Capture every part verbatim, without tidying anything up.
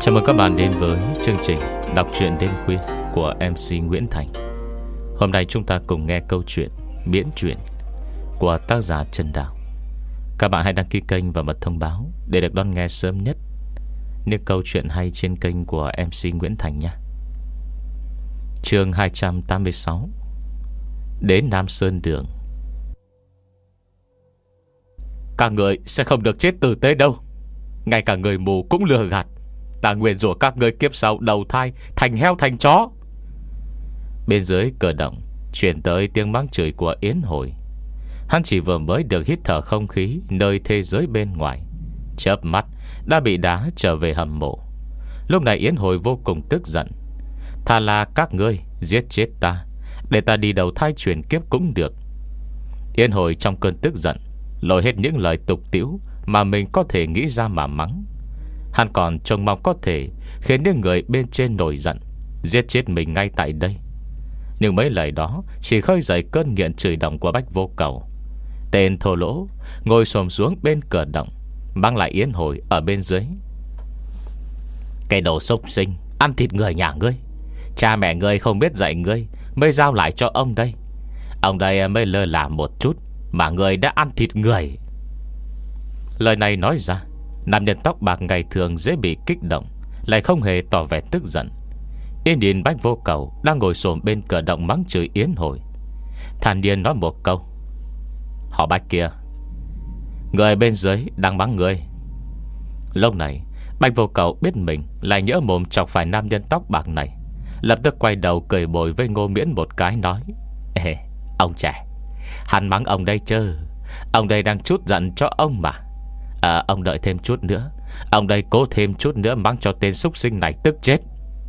Chào mừng các bạn đến với chương trình đọc truyện đêm khuya của em xê Nguyễn Thành. Hôm nay chúng ta cùng nghe câu chuyện miễn truyện của tác giả Trần Đào. Các bạn hãy đăng ký kênh và bật thông báo để được đón nghe sớm nhất những câu chuyện hay trên kênh của em xê Nguyễn Thành nhé. Chương hai trăm tám mươi sáu. Đến Nam Sơn Đường. Các người sẽ không được chết tử tế đâu. Ngay cả người mù cũng lừa gạt. Ta nguyện rủa các ngươi kiếp sau đầu thai thành heo thành chó. Bên dưới cửa động truyền tới tiếng mắng chửi của Yến Hồi. Hắn chỉ vừa mới được hít thở không khí nơi thế giới bên ngoài, chớp mắt đã bị đá trở về hầm mộ. Lúc này Yến Hồi vô cùng tức giận. Thà là các ngươi giết chết ta, để ta đi đầu thai chuyển kiếp cũng được. Yến Hồi trong cơn tức giận lôi hết những lời tục tĩu mà mình có thể nghĩ ra mà mắng. Hắn còn trông mong có thể khiến những người bên trên nổi giận, giết chết mình ngay tại đây. Nhưng mấy lời đó chỉ khơi dậy cơn nghiện chửi động của Bách Vô Cầu. Tên thô lỗ ngồi xổm xuống bên cửa động, mang lại Yến Hồi ở bên dưới. Cái đồ xúc sinh, ăn thịt người nhà ngươi. Cha mẹ ngươi không biết dạy ngươi, mới giao lại cho ông đây. Ông đây mới lơ là một chút mà ngươi đã ăn thịt người. Lời này nói ra, nam nhân tóc bạc ngày thường dễ bị kích động lại không hề tỏ vẻ tức giận. Yên nhìn Bách Vô Cầu đang ngồi xổm bên cửa động mắng chửi Yến Hồi, thản nhiên nói một câu: Họ Bách kia, người bên dưới đang mắng người. Lúc này Bách Vô Cầu biết mình lại nhỡ mồm chọc phải nam nhân tóc bạc này, lập tức quay đầu cười bồi với Ngô Miễn một cái, nói: Ê, ông trẻ, hắn mắng ông đây chứ. Ông đây đang chút giận cho ông mà. À, ông đợi thêm chút nữa, ông đây cố thêm chút nữa mắng cho tên súc sinh này tức chết.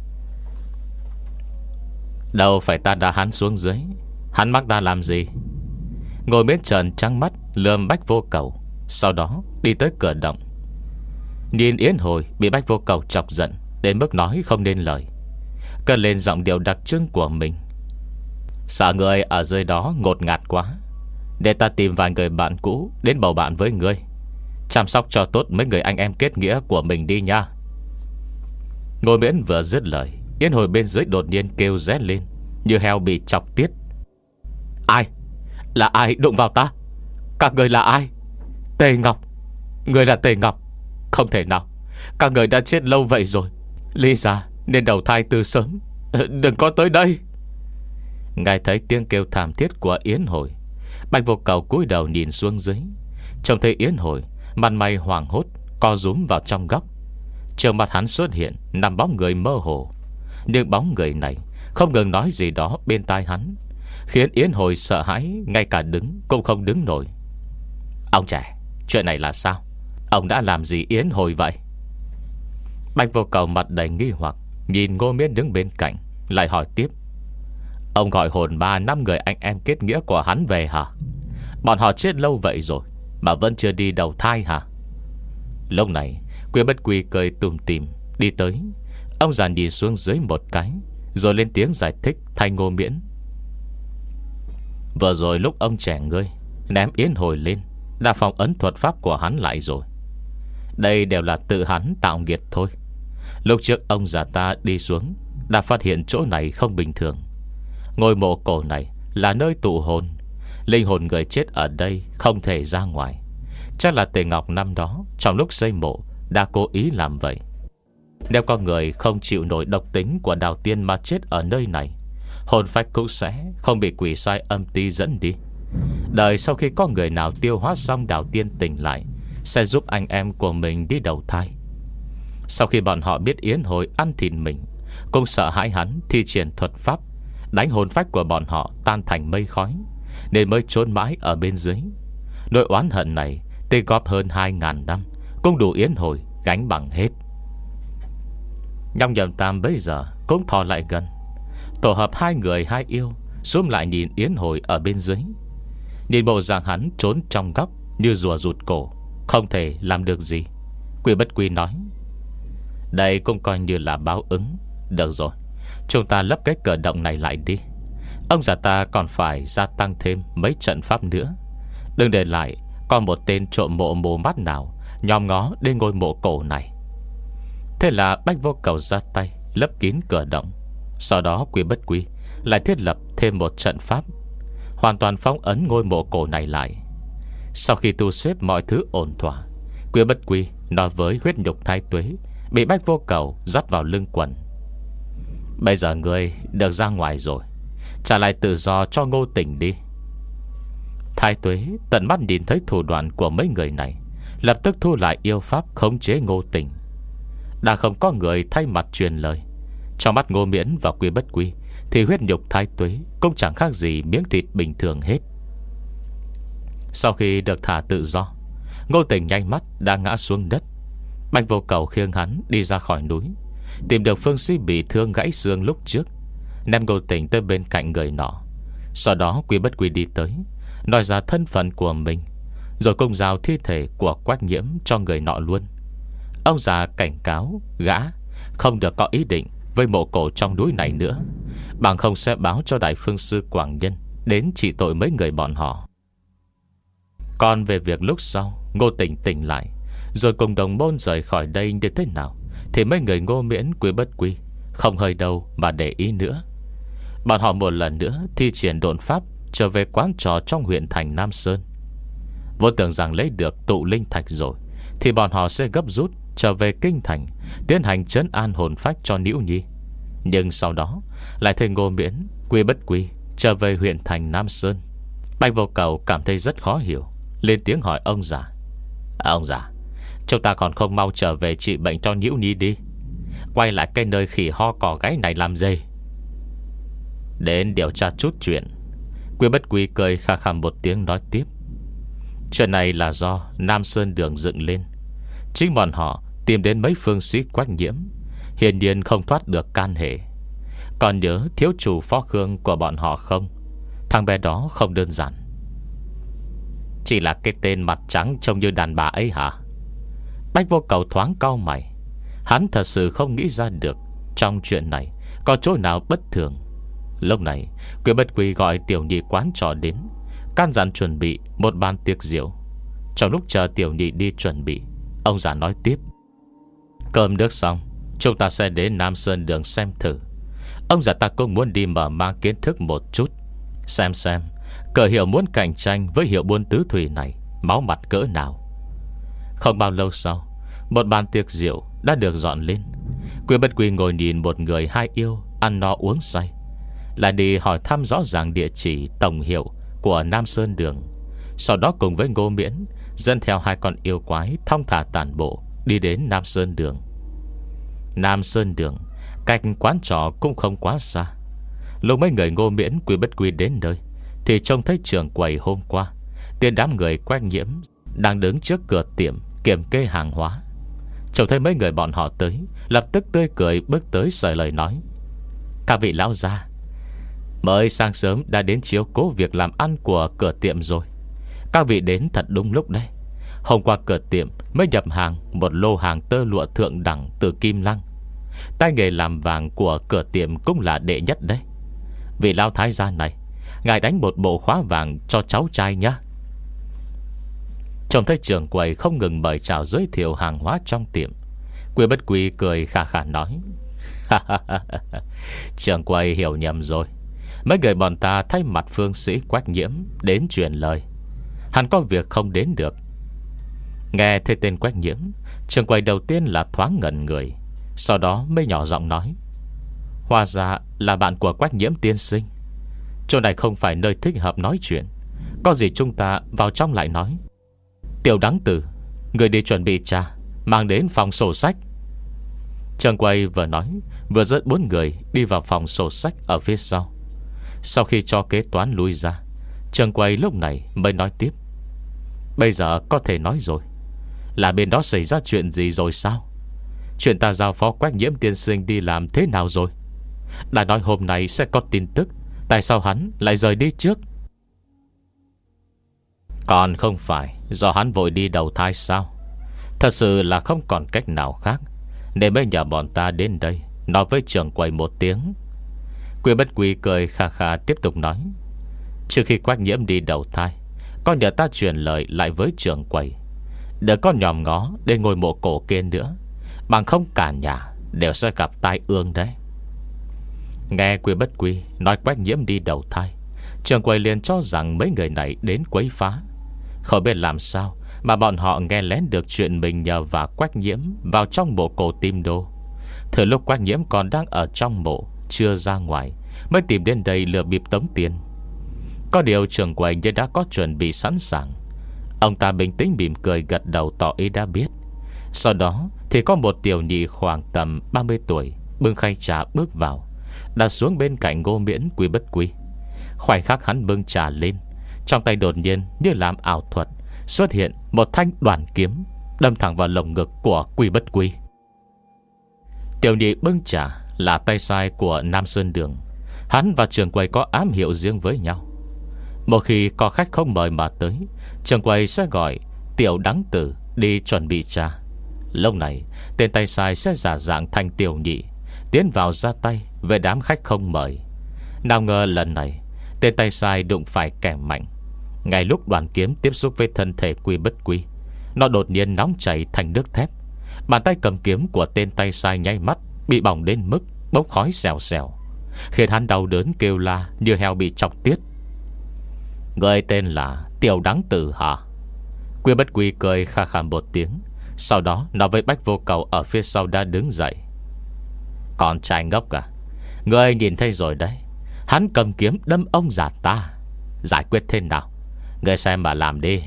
Đâu phải ta đã hắn xuống dưới, hắn mắng ta làm gì? Ngồi Miễn trợn trắng mắt lườm Bách Vô Cầu, sau đó đi tới cửa động. Nhìn Yến Hồi bị Bách Vô Cầu chọc giận đến mức nói không nên lời, cất lên giọng điệu đặc trưng của mình: Sợ người ở dưới đó ngột ngạt quá, để ta tìm vài người bạn cũ đến bầu bạn với ngươi, chăm sóc cho tốt mấy người anh em kết nghĩa của mình đi nha. Ngô Miễn vừa dứt lời, Yến Hồi bên dưới đột nhiên kêu ré lên như heo bị chọc tiết. Ai? Là ai đụng vào ta? Các người là ai? Tề Ngọc. Người là Tề Ngọc? Không thể nào, các người đã chết lâu vậy rồi. Lý ra nên đầu thai từ sớm. Đừng có tới đây. Ngài thấy tiếng kêu thảm thiết của Yến Hồi, Bạch Vô Cầu cúi đầu nhìn xuống dưới, trông thấy Yến Hồi mặt mày hoảng hốt co rúm vào trong góc. Trước mặt hắn xuất hiện năm bóng người mơ hồ, nhưng bóng người này không ngừng nói gì đó bên tai hắn, khiến Yến Hồi sợ hãi, ngay cả đứng cũng không đứng nổi. Ông trẻ, chuyện này là sao? Ông đã làm gì Yến Hồi vậy? Bạch Vô Cầu mặt đầy nghi hoặc nhìn Ngô Miễn đứng bên cạnh, lại hỏi tiếp: Ông gọi hồn ma năm người anh em kết nghĩa của hắn về hả? Bọn họ chết lâu vậy rồi mà vẫn chưa đi đầu thai hả? Lúc này Quy Bất Quy cười tùm tìm đi tới. Ông già nhìn xuống dưới một cái, rồi lên tiếng giải thích thay Ngô Miễn: Vừa rồi lúc ông trẻ ngươi ném Yến Hồi lên, đã phong ấn thuật pháp của hắn lại rồi. Đây đều là tự hắn tạo nghiệt thôi. Lúc trước ông già ta đi xuống đã phát hiện chỗ này không bình thường. Ngôi mộ cổ này là nơi tụ hồn, linh hồn người chết ở đây không thể ra ngoài. Chắc là Tề Ngọc năm đó trong lúc xây mộ đã cố ý làm vậy. Nếu con người không chịu nổi độc tính của Đào Tiên mà chết ở nơi này, hồn phách cũng sẽ không bị quỷ sai âm ti dẫn đi. Đợi sau khi có người nào tiêu hóa xong Đào Tiên tỉnh lại, sẽ giúp anh em của mình đi đầu thai. Sau khi bọn họ biết Yến Hồi ăn thịt mình, cũng sợ hãi hắn thi triển thuật pháp đánh hồn phách của bọn họ tan thành mây khói, nên mới trốn mãi ở bên dưới. Nỗi oán hận này tích góp hơn hai ngàn năm cũng đủ Yến Hồi gánh bằng hết. Nhong Nhậm Tam bây giờ cũng thò lại gần, tổ hợp hai người hai yêu xúm lại nhìn Yến Hồi ở bên dưới. Nhìn bộ dạng hắn trốn trong góc như rùa rụt cổ, không thể làm được gì. Quy Bất Quy nói: Đây cũng coi như là báo ứng. Được rồi, chúng ta lấp cái cửa động này lại đi. Ông già ta còn phải gia tăng thêm mấy trận pháp nữa. Đừng để lại còn một tên trộm mộ mù mắt nào nhòm ngó đến ngôi mộ cổ này. Thế là Bách Vô Cầu ra tay lấp kín cửa động. Sau đó Quy Bất Quy lại thiết lập thêm một trận pháp, hoàn toàn phong ấn ngôi mộ cổ này lại. Sau khi tu xếp mọi thứ ổn thỏa, Quy Bất Quy nói với huyết nhục thái tuế bị Bách Vô Cầu dắt vào lưng quần: bây giờ ngươi được ra ngoài rồi, trả lại tự do cho Ngô Tình đi. Thái tuế tận mắt nhìn thấy thủ đoạn của mấy người này, lập tức thu lại yêu pháp khống chế Ngô Tình. Đã không có người thay mặt truyền lời. Trong mắt Ngô Miễn và Quy Bất Quy thì huyết nhục thái tuế cũng chẳng khác gì miếng thịt bình thường hết. Sau khi được thả tự do, Ngô Tình nhanh mắt đã ngã xuống đất. Bạch Vô Cầu khiêng hắn đi ra khỏi núi, tìm được phương sĩ bị thương gãy xương lúc trước, ném Ngô Tình tới bên cạnh người nọ. Sau đó Quy Bất Quy đi tới, nói ra thân phận của mình, rồi cùng giao thi thể của Quách Nhiễm cho người nọ luôn. Ông già cảnh cáo gã không được có ý định với mộ cổ trong núi này nữa, bằng không sẽ báo cho Đại Phương Sư Quảng Nhân đến trị tội mấy người bọn họ. Còn về việc lúc sau Ngô Tình tỉnh lại, rồi cùng đồng môn rời khỏi đây như thế nào, thì mấy người Ngô Miễn, Quy Bất Quy không hơi đâu mà để ý nữa. Bọn họ một lần nữa thi triển độn pháp trở về quán trò trong huyện thành Nam Sơn. Vốn tưởng rằng lấy được tụ linh thạch rồi thì bọn họ sẽ gấp rút trở về kinh thành, tiến hành trấn an hồn phách cho Nữ Nhi. Nhưng sau đó lại thấy Ngô Miễn, Quy Bất Quy trở về huyện thành Nam Sơn. Bạch Vô Cầu cảm thấy rất khó hiểu, lên tiếng hỏi ông già: à, ông già, chúng ta còn không mau trở về trị bệnh cho Nữ Nhi đi, quay lại cái nơi khỉ ho cỏ gáy này làm gì? Đến điều tra chút chuyện. Quy Bất Quy cười khà khà một tiếng nói tiếp: chuyện này là do Nam Sơn Đường dựng lên. Chính bọn họ tìm đến mấy phương sĩ Quách Nhiễm, hiển nhiên không thoát được can hệ. Còn nhớ thiếu chủ Phó Khương của bọn họ không? Thằng bé đó không đơn giản. Chỉ là cái tên mặt trắng trông như đàn bà ấy hả? Bách Vô Cầu thoáng cau mày. Hắn thật sự không nghĩ ra được trong chuyện này có chỗ nào bất thường. Lúc này Quy Bất Quy gọi Tiểu Nhị quán trò đến, căn dặn chuẩn bị một bàn tiệc rượu. Trong lúc chờ Tiểu Nhị đi chuẩn bị, ông già nói tiếp: cơm nước xong, chúng ta sẽ đến Nam Sơn Đường xem thử. Ông già ta cũng muốn đi mở mang kiến thức một chút, xem xem cờ hiệu muốn cạnh tranh với hiệu buôn tứ thủy này máu mặt cỡ nào. Không bao lâu sau, một bàn tiệc rượu đã được dọn lên. Quy Bất Quy ngồi nhìn một người hai yêu ăn no uống say, lại đi hỏi thăm rõ ràng địa chỉ tổng hiệu của Nam Sơn Đường. Sau đó cùng với Ngô Miễn dẫn theo hai con yêu quái thong thả tản bộ đi đến Nam Sơn Đường. Nam Sơn Đường cách quán trọ cũng không quá xa. Lúc mấy người Ngô Miễn, Quy Bất Quy đến nơi thì trông thấy trưởng quầy hôm qua tiền đám người Quách Nhiễm đang đứng trước cửa tiệm kiểm kê hàng hóa. Trông thấy mấy người bọn họ tới, lập tức tươi cười bước tới sởi lời nói: các vị lão gia, mới sáng sớm đã đến chiếu cố việc làm ăn của cửa tiệm rồi. Các vị đến thật đúng lúc đấy. Hôm qua cửa tiệm mới nhập hàng một lô hàng tơ lụa thượng đẳng từ Kim Lăng. Tay nghề làm vàng của cửa tiệm cũng là đệ nhất đấy. Vị lão thái gia này, ngài đánh một bộ khóa vàng cho cháu trai nhá. Trông thấy trưởng quầy không ngừng mời chào giới thiệu hàng hóa trong tiệm, Quy Bất Quy cười khà khà nói: trưởng quầy hiểu nhầm rồi. Mấy người bọn ta thay mặt phương sĩ Quách Nhiễm đến truyền lời, hắn có việc không đến được. Nghe thấy tên Quách Nhiễm, trưởng quầy đầu tiên là thoáng ngẩn người, sau đó mới nhỏ giọng nói: hóa ra là bạn của Quách Nhiễm tiên sinh. Chỗ này không phải nơi thích hợp nói chuyện, có gì chúng ta vào trong lại nói. Tiểu Đắng Tử, người đi chuẩn bị trà, mang đến phòng sổ sách. Trưởng quầy vừa nói vừa dẫn bốn người đi vào phòng sổ sách ở phía sau. Sau khi cho kế toán lui ra, trưởng quầy lúc này mới nói tiếp: bây giờ có thể nói rồi, là bên đó xảy ra chuyện gì rồi sao? Chuyện ta giao phó Quách Nhiễm tiên sinh đi làm thế nào rồi? Đã nói hôm nay sẽ có tin tức, tại sao hắn lại rời đi trước? Còn không phải do hắn vội đi đầu thai sao? Thật sự là không còn cách nào khác, nên mới nhờ bọn ta đến đây nói với trưởng quầy một tiếng. Quy Bất Quy cười khà khà tiếp tục nói: trước khi Quách Nhiễm đi đầu thai, con nhờ ta truyền lời lại với trưởng quầy, đừng có nhòm ngó đến ngôi mộ cổ kia nữa. Bằng không cả nhà đều sẽ gặp tai ương đấy. Nghe Quy Bất Quy nói Quách Nhiễm đi đầu thai, Trường Quầy liền cho rằng mấy người này đến quấy phá. Không biết làm sao mà bọn họ nghe lén được chuyện mình nhờ và Quách Nhiễm vào trong mộ cổ Tim Đô. Thời lúc Quách Nhiễm còn đang ở trong mộ, chưa ra ngoài, mới tìm đến đây lừa bịp tống tiền. Có điều Trường Quầy như đã có chuẩn bị sẵn sàng. Ông ta bình tĩnh mỉm cười gật đầu tỏ ý đã biết. Sau đó thì có một tiểu nhị khoảng tầm ba mươi tuổi bưng khay trà bước vào, đặt xuống bên cạnh Ngô Miễn Quy Bất Quy. Khoảnh khắc hắn bưng trà lên, trong tay đột nhiên như làm ảo thuật xuất hiện một thanh đoàn kiếm, đâm thẳng vào lồng ngực của Quy Bất Quy. Tiểu nhị bưng trà là tay sai của Nam Sơn Đường. Hắn và Trường Quầy có ám hiệu riêng với nhau. Một khi có khách không mời mà tới, Trường Quầy sẽ gọi Tiểu Đắng Tử đi chuẩn bị trà. Lúc này tên tay sai sẽ giả dạng thành tiểu nhị, tiến vào ra tay về đám khách không mời. Nào ngờ lần này tên tay sai đụng phải kẻ mạnh. Ngay lúc đoàn kiếm tiếp xúc với thân thể Quy Bất Quy, nó đột nhiên nóng chảy thành nước thép. Bàn tay cầm kiếm của tên tay sai nháy mắt bị bỏng đến mức bốc khói xèo xèo, khiến hắn đau đớn kêu la như heo bị chọc tiết. Người tên là Tiểu Đắng Tử hả? Quy Bất Quy cười kha kha một tiếng, sau đó nói với Bách Vô Cầu ở phía sau đã đứng dậy. Con trai ngốc à, người nhìn thấy rồi đấy, hắn cầm kiếm đâm ông già ta. Giải quyết thế nào, người xem mà làm đi.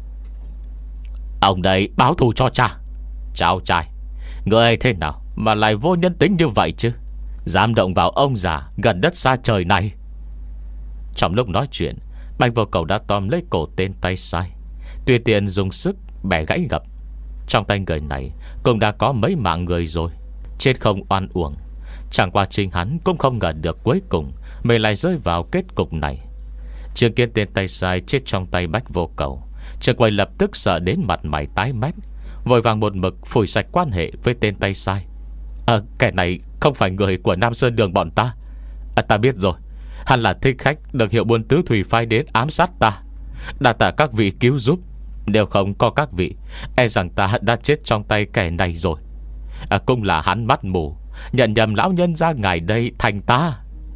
Ông đây báo thù cho cha. Cháu trai, người thế nào mà lại vô nhân tính như vậy chứ, dám động vào ông già gần đất xa trời này. Trong lúc nói chuyện, Bạch Vô Cầu đã tóm lấy cổ tên tay sai, tùy tiện dùng sức bẻ gãy gập. Trong tay người này cũng đã có mấy mạng người rồi, chết không oan uổng. Chẳng qua chính hắn cũng không ngờ được cuối cùng mình lại rơi vào kết cục này. Chứng kiến tên tay sai chết trong tay Bách Vô Cầu, Trường Quầy lập tức sợ đến mặt mày tái mét, vội vàng một mực phủi sạch quan hệ với tên tay sai. À, kẻ này không phải người của Nam Sơn Đường bọn ta. À, ta biết rồi, hắn là thích khách được hiệu buôn tứ thủy phái đến ám sát ta. Đa tạ các vị cứu giúp, nếu không có các vị, e rằng ta đã chết trong tay kẻ này rồi. À, cũng là hắn mắt mù, nhận nhầm lão nhân ra ngài đây thành ta.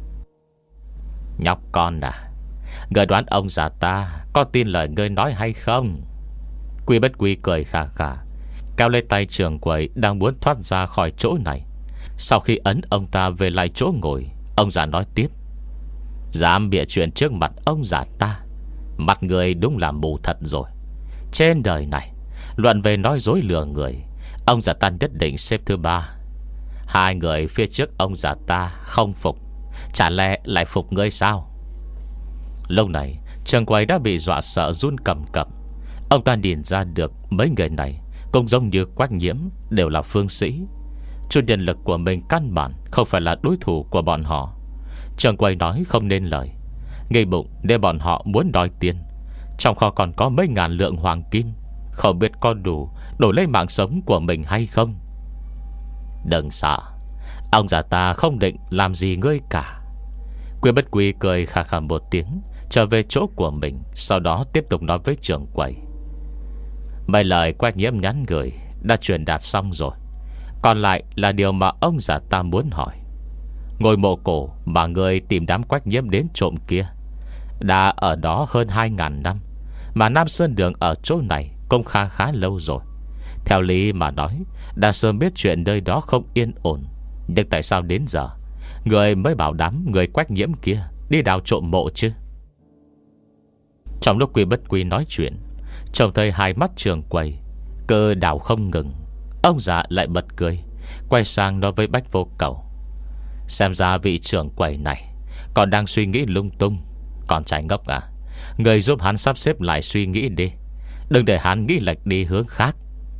Nhóc con à, người đoán ông già ta có tin lời ngươi nói hay không? Quy Bất Quy cười khà khà, cao lên tay Trường Quầy đang muốn thoát ra khỏi chỗ này. Sau khi ấn ông ta về lại chỗ ngồi, ông già nói tiếp. Dám bịa chuyện trước mặt ông già ta, mặt người đúng là mù thật rồi. Trên đời này, luận về nói dối lừa người, ông già ta nhất định xếp thứ ba. Hai người phía trước ông già ta không phục, chả lẽ lại phục ngươi sao? Lúc này Trường Quầy đã bị dọa sợ run cầm cập. Ông ta nhìn ra được mấy người này cũng giống như Quách Nhiễm, đều là phương sĩ. Chút nhân lực của mình căn bản không phải là đối thủ của bọn họ. Trường Quầy nói không nên lời, nghĩ bụng để bọn họ muốn đòi tiền. Trong kho còn có mấy ngàn lượng hoàng kim, không biết có đủ đổi lấy mạng sống của mình hay không. Đừng sợ, ông già ta không định làm gì ngươi cả. Quy Bất Quy cười khà khà một tiếng, trở về chỗ của mình. Sau đó tiếp tục nói với Trường Quầy. Mấy lời Quách Nhiễm nhắn gửi đã truyền đạt xong rồi, còn lại là điều mà ông già ta muốn hỏi. Ngôi mộ cổ mà người tìm đám Quách Nhiễm đến trộm kia đã ở đó hơn hai ngàn năm, mà Nam Sơn Đường ở chỗ này cũng khá khá lâu rồi. Theo lý mà nói, đã sớm biết chuyện nơi đó không yên ổn. Nhưng tại sao đến giờ người mới bảo đám người Quách Nhiễm kia đi đào trộm mộ chứ? Trong lúc Quy Bất Quy nói chuyện, trông thấy hai mắt Trường Quầy cơ đào không ngừng, ông già lại bật cười, quay sang nói với Bách Vô Cầu. Xem ra vị trưởng quầy này còn đang suy nghĩ lung tung. Còn trai ngốc à, người giúp hắn sắp xếp lại suy nghĩ đi, đừng để hắn nghĩ lệch đi hướng khác.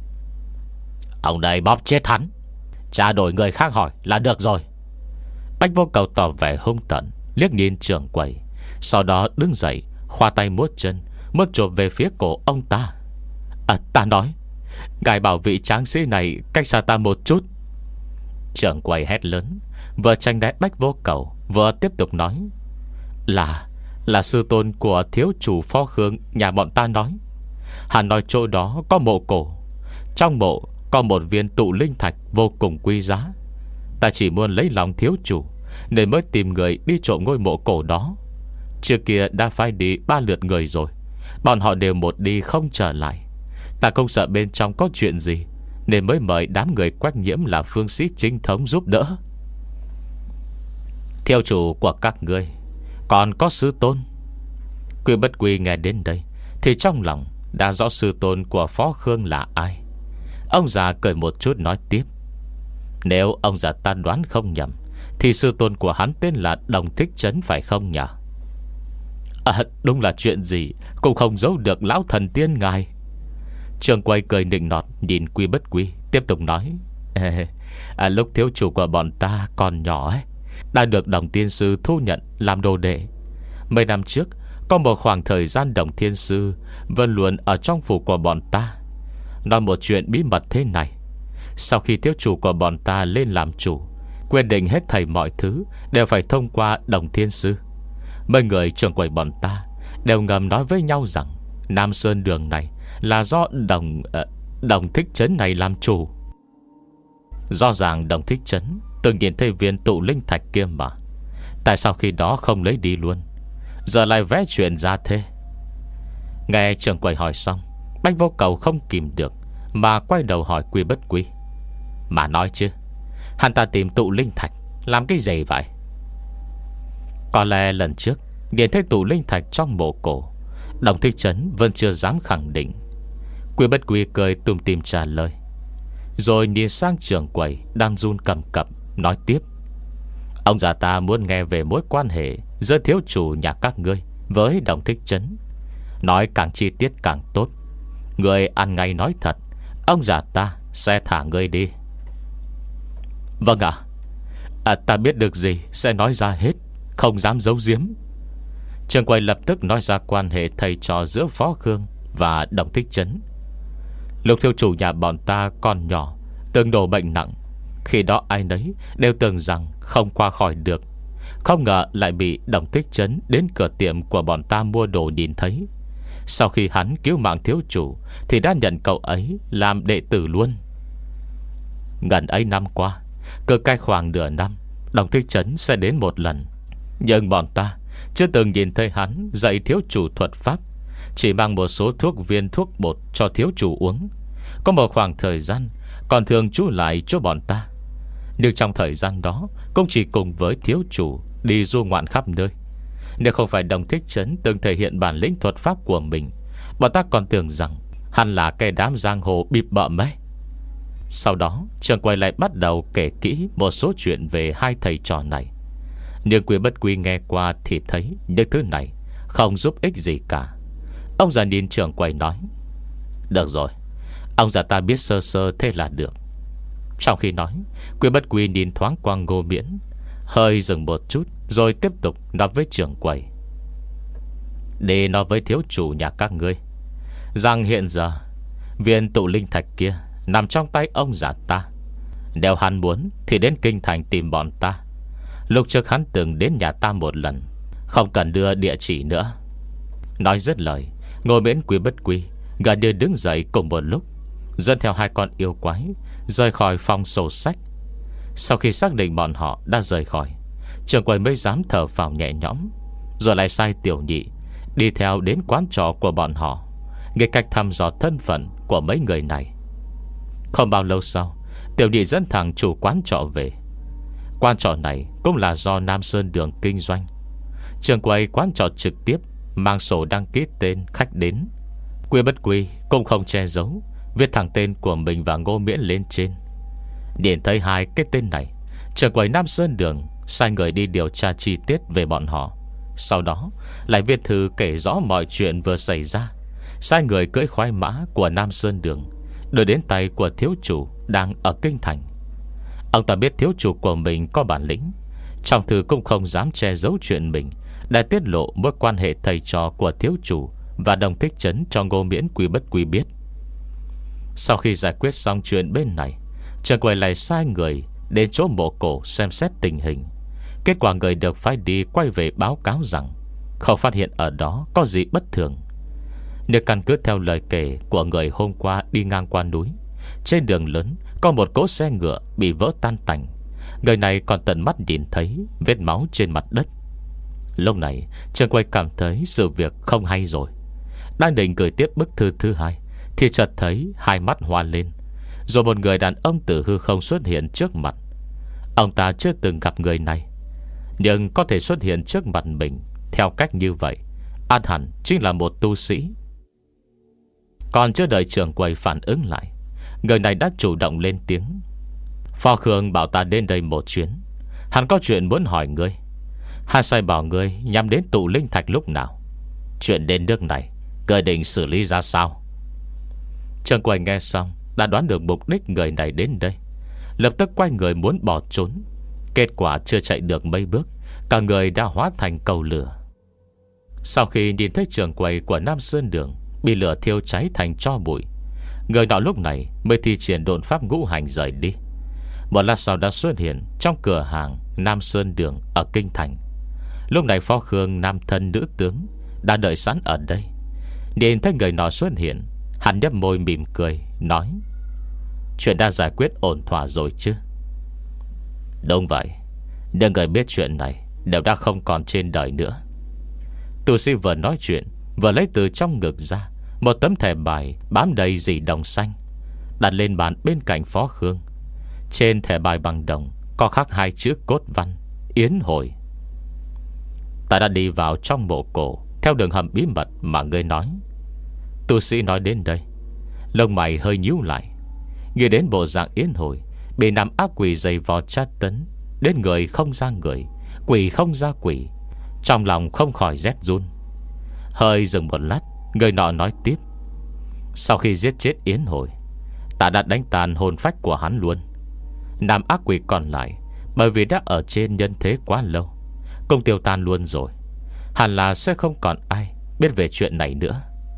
Ông đây bóp chết hắn, trả đổi người khác hỏi là được rồi. Bách Vô Cầu tỏ vẻ hung tợn, liếc nhìn trưởng quầy, sau đó đứng dậy, khoa tay múa chân, muốn chộp về phía cổ ông ta. À, ta nói, ngài bảo vị tráng sĩ này cách xa ta một chút. Trưởng quầy hét lớn, vừa tranh né Bách Vô Cầu, vừa tiếp tục nói. Là Là sư tôn của thiếu chủ Phó Khương nhà bọn ta nói. Hắn nói chỗ đó có mộ cổ, trong mộ có một viên tụ linh thạch vô cùng quý giá. Ta chỉ muốn lấy lòng thiếu chủ nên mới tìm người đi trộm ngôi mộ cổ đó. Trước kia đã phái đi ba lượt người rồi, bọn họ đều một đi không trở lại. Ta không sợ bên trong có chuyện gì nên mới mời đám người Quách Nhiễm là phương sĩ chính thống giúp đỡ. Thiếu chủ của các ngươi còn có sư tôn. Quy Bất Quy nghe đến đây thì trong lòng đã rõ sư tôn của Phó Khương là ai. Ông già cười một chút nói tiếp: Nếu ông già ta đoán không nhầm thì sư tôn của hắn tên là Đồng Thích Trấn phải không nhỉ? À, đúng là chuyện gì cũng không giấu được lão thần tiên ngài. Trường Quay cười nịnh nọt nhìn Quy Bất Quy, tiếp tục nói: à, Lúc thiếu chủ của bọn ta còn nhỏ ấy, đã được Đồng Tiên Sư thu nhận làm đồ đệ. Mấy năm trước có một khoảng thời gian Đồng Thiên Sư vẫn luôn ở trong phủ của bọn ta. Nói một chuyện bí mật thế này: sau khi thiếu chủ của bọn ta lên làm chủ, quyết định hết thảy mọi thứ đều phải thông qua Đồng Thiên Sư. Mấy người trưởng quầy bọn ta đều ngầm nói với nhau rằng Nam Sơn Đường này là do Đồng uh, Đồng Thích Trấn này làm chủ. Rõ ràng Đồng Thích Trấn từng nhìn thấy viên tụ linh thạch kia mà, tại sao khi đó không lấy đi luôn, giờ lại vẽ chuyện ra thế? Nghe trưởng quầy hỏi xong, Bách Vô Cầu không kìm được mà quay đầu hỏi Quy Bất Quy: Mà nói chứ, hắn ta tìm tụ linh thạch làm cái gì vậy? Có lẽ lần trước nhìn thấy tụ linh thạch trong mộ cổ, Đồng Thích Trấn vẫn chưa dám khẳng định. Quy Bất Quy cười tùm tìm trả lời, rồi nhìn sang trưởng quầy đang run cầm cập nói tiếp: Ông già ta muốn nghe về mối quan hệ giữa thiếu chủ nhà các ngươi với Đồng Thích Trấn, nói càng chi tiết càng tốt. Người ăn ngay nói thật, ông già ta sẽ thả ngươi đi. Vâng ạ. à, Ta biết được gì sẽ nói ra hết, không dám giấu giếm. Trường quầy lập tức nói ra quan hệ thầy trò giữa Phó Khương và Đồng Thích Trấn. Lúc thiếu chủ nhà bọn ta còn nhỏ, từng đổ bệnh nặng. Khi đó ai nấy đều tưởng rằng không qua khỏi được. Không ngờ lại bị Đồng Thích Trấn đến cửa tiệm của bọn ta mua đồ nhìn thấy. Sau khi hắn cứu mạng thiếu chủ thì đã nhận cậu ấy làm đệ tử luôn. Gần ấy năm qua, cứ cách khoảng nửa năm Đồng Thích Trấn sẽ đến một lần. Nhưng bọn ta chưa từng nhìn thấy hắn dạy thiếu chủ thuật pháp, chỉ mang một số thuốc viên thuốc bột cho thiếu chủ uống. Có một khoảng thời gian còn thường trú lại cho bọn ta. Nhưng trong thời gian đó cũng chỉ cùng với thiếu chủ đi du ngoạn khắp nơi. Nếu không phải Đồng Thích Trấn từng thể hiện bản lĩnh thuật pháp của mình, bọn ta còn tưởng rằng hắn là cái đám giang hồ bịp bợm ấy. Sau đó trường quay lại bắt đầu kể kỹ một số chuyện về hai thầy trò này. Nhưng Quy Bất Quy nghe qua thì thấy những thứ này không giúp ích gì cả. Ông già nhìn trưởng quầy nói: Được rồi, ông già ta biết sơ sơ thế là được. Trong khi nói, Quy Bất Quy nhìn thoáng qua Ngô Miễn, hơi dừng một chút rồi tiếp tục nói với trưởng quầy: Đi nói với thiếu chủ nhà các ngươi rằng hiện giờ viên tụ linh thạch kia nằm trong tay ông già ta. Nếu hắn muốn thì đến kinh thành tìm bọn ta. Lúc trước hắn từng đến nhà ta một lần, không cần đưa địa chỉ nữa. Nói dứt lời, Ngô Miễn, Quy Bất Quy gã đưa đứng dậy cùng một lúc, dẫn theo hai con yêu quái rời khỏi phòng sổ sách. Sau khi xác định bọn họ đã rời khỏi, trưởng quầy mới dám thở phào nhẹ nhõm, rồi lại sai tiểu nhị đi theo đến quán trọ của bọn họ, nghe cách thăm dò thân phận của mấy người này. Không bao lâu sau, tiểu nhị dẫn thằng chủ quán trọ về. Quán trọ này cũng là do Nam Sơn Đường kinh doanh. Trưởng quầy quán trọ trực tiếp mang sổ đăng ký tên khách đến. Quy Bất Quy cũng không che giấu, viết thẳng tên của mình và Ngô Miễn lên trên. Nhìn thấy hai cái tên này, trưởng quầy Nam Sơn Đường sai người đi điều tra chi tiết về bọn họ. Sau đó lại viết thư kể rõ mọi chuyện vừa xảy ra, sai người cưỡi khoái mã của Nam Sơn Đường đưa đến tay của thiếu chủ đang ở kinh thành. Ông ta biết thiếu chủ của mình có bản lĩnh, trong thư cũng không dám che giấu chuyện mình đã tiết lộ mối quan hệ thầy trò của thiếu chủ và Đồng Thích Trấn cho Ngô Miễn, Quy Bất Quy biết. Sau khi giải quyết xong chuyện bên này, trưởng quầy lại sai người đến chỗ mộ cổ xem xét tình hình. Kết quả người được phái đi quay về báo cáo rằng không phát hiện ở đó có gì bất thường. Nếu căn cứ theo lời kể của người hôm qua đi ngang qua núi, Trên đường lớn có một cỗ xe ngựa bị vỡ tan tành. Người này còn tận mắt nhìn thấy vết máu trên mặt đất. Lúc này Trường Quay cảm thấy sự việc không hay rồi. Đang định gửi tiếp bức thư thứ hai thì chợt thấy hai mắt hoa lên. Rồi một người đàn ông từ hư không xuất hiện trước mặt. Ông ta chưa từng gặp người này, nhưng có thể xuất hiện trước mặt mình theo cách như vậy, an hẳn chính là một tu sĩ. Còn chưa đợi Trường Quay phản ứng lại, người này đã chủ động lên tiếng. Phò Khương bảo ta đến đây một chuyến. Hắn có chuyện muốn hỏi ngươi. Hắn sai bảo ngươi nhắm đến tụ linh thạch lúc nào. Chuyện đến nước này, ngươi định xử lý ra sao? Trường Quay nghe xong đã đoán được mục đích người này đến đây, lập tức quay người muốn bỏ trốn. Kết quả chưa chạy được mấy bước, cả người đã hóa thành cầu lửa. Sau khi nhìn thấy trường quầy của Nam Sơn Đường bị lửa thiêu cháy thành tro bụi, người nọ lúc này mới thi triển độn pháp ngũ hành rời đi. Một lát sau đã xuất hiện trong cửa hàng Nam Sơn Đường ở Kinh Thành. Lúc này Phó Khương nam thân nữ tướng đã đợi sẵn ở đây. Nhìn thấy người nọ xuất hiện, hắn nhếch môi mỉm cười nói: chuyện đã giải quyết ổn thỏa rồi chứ? Đúng vậy, nhưng người biết chuyện này đều đã không còn trên đời nữa. Tu sĩ vừa nói chuyện, vừa lấy từ trong ngực ra một tấm thẻ bài bám đầy dì đồng xanh, đặt lên bàn bên cạnh Phó Khương. Trên thẻ bài bằng đồng có khắc hai chữ cốt văn: Yến Hồi. Ta đã đi vào trong mộ cổ theo đường hầm bí mật mà ngươi nói. Tu sĩ nói đến đây, lông mày hơi nhíu lại, nghĩ đến bộ dạng Yến Hồi bị nằm áp quỷ dày vò tra tấn đến người không ra người, quỷ không ra quỷ. Trong lòng không khỏi rét run. Hơi dừng một lát, người nọ nói tiếp: sau khi giết chết Yến Hồi, ta đã đánh tàn hồn phách của hắn luôn. Nam ác quỷ còn lại, bởi vì đã ở trên nhân thế quá lâu, cũng tiêu tan luôn rồi. Hẳn là sẽ không còn ai biết về chuyện này nữa.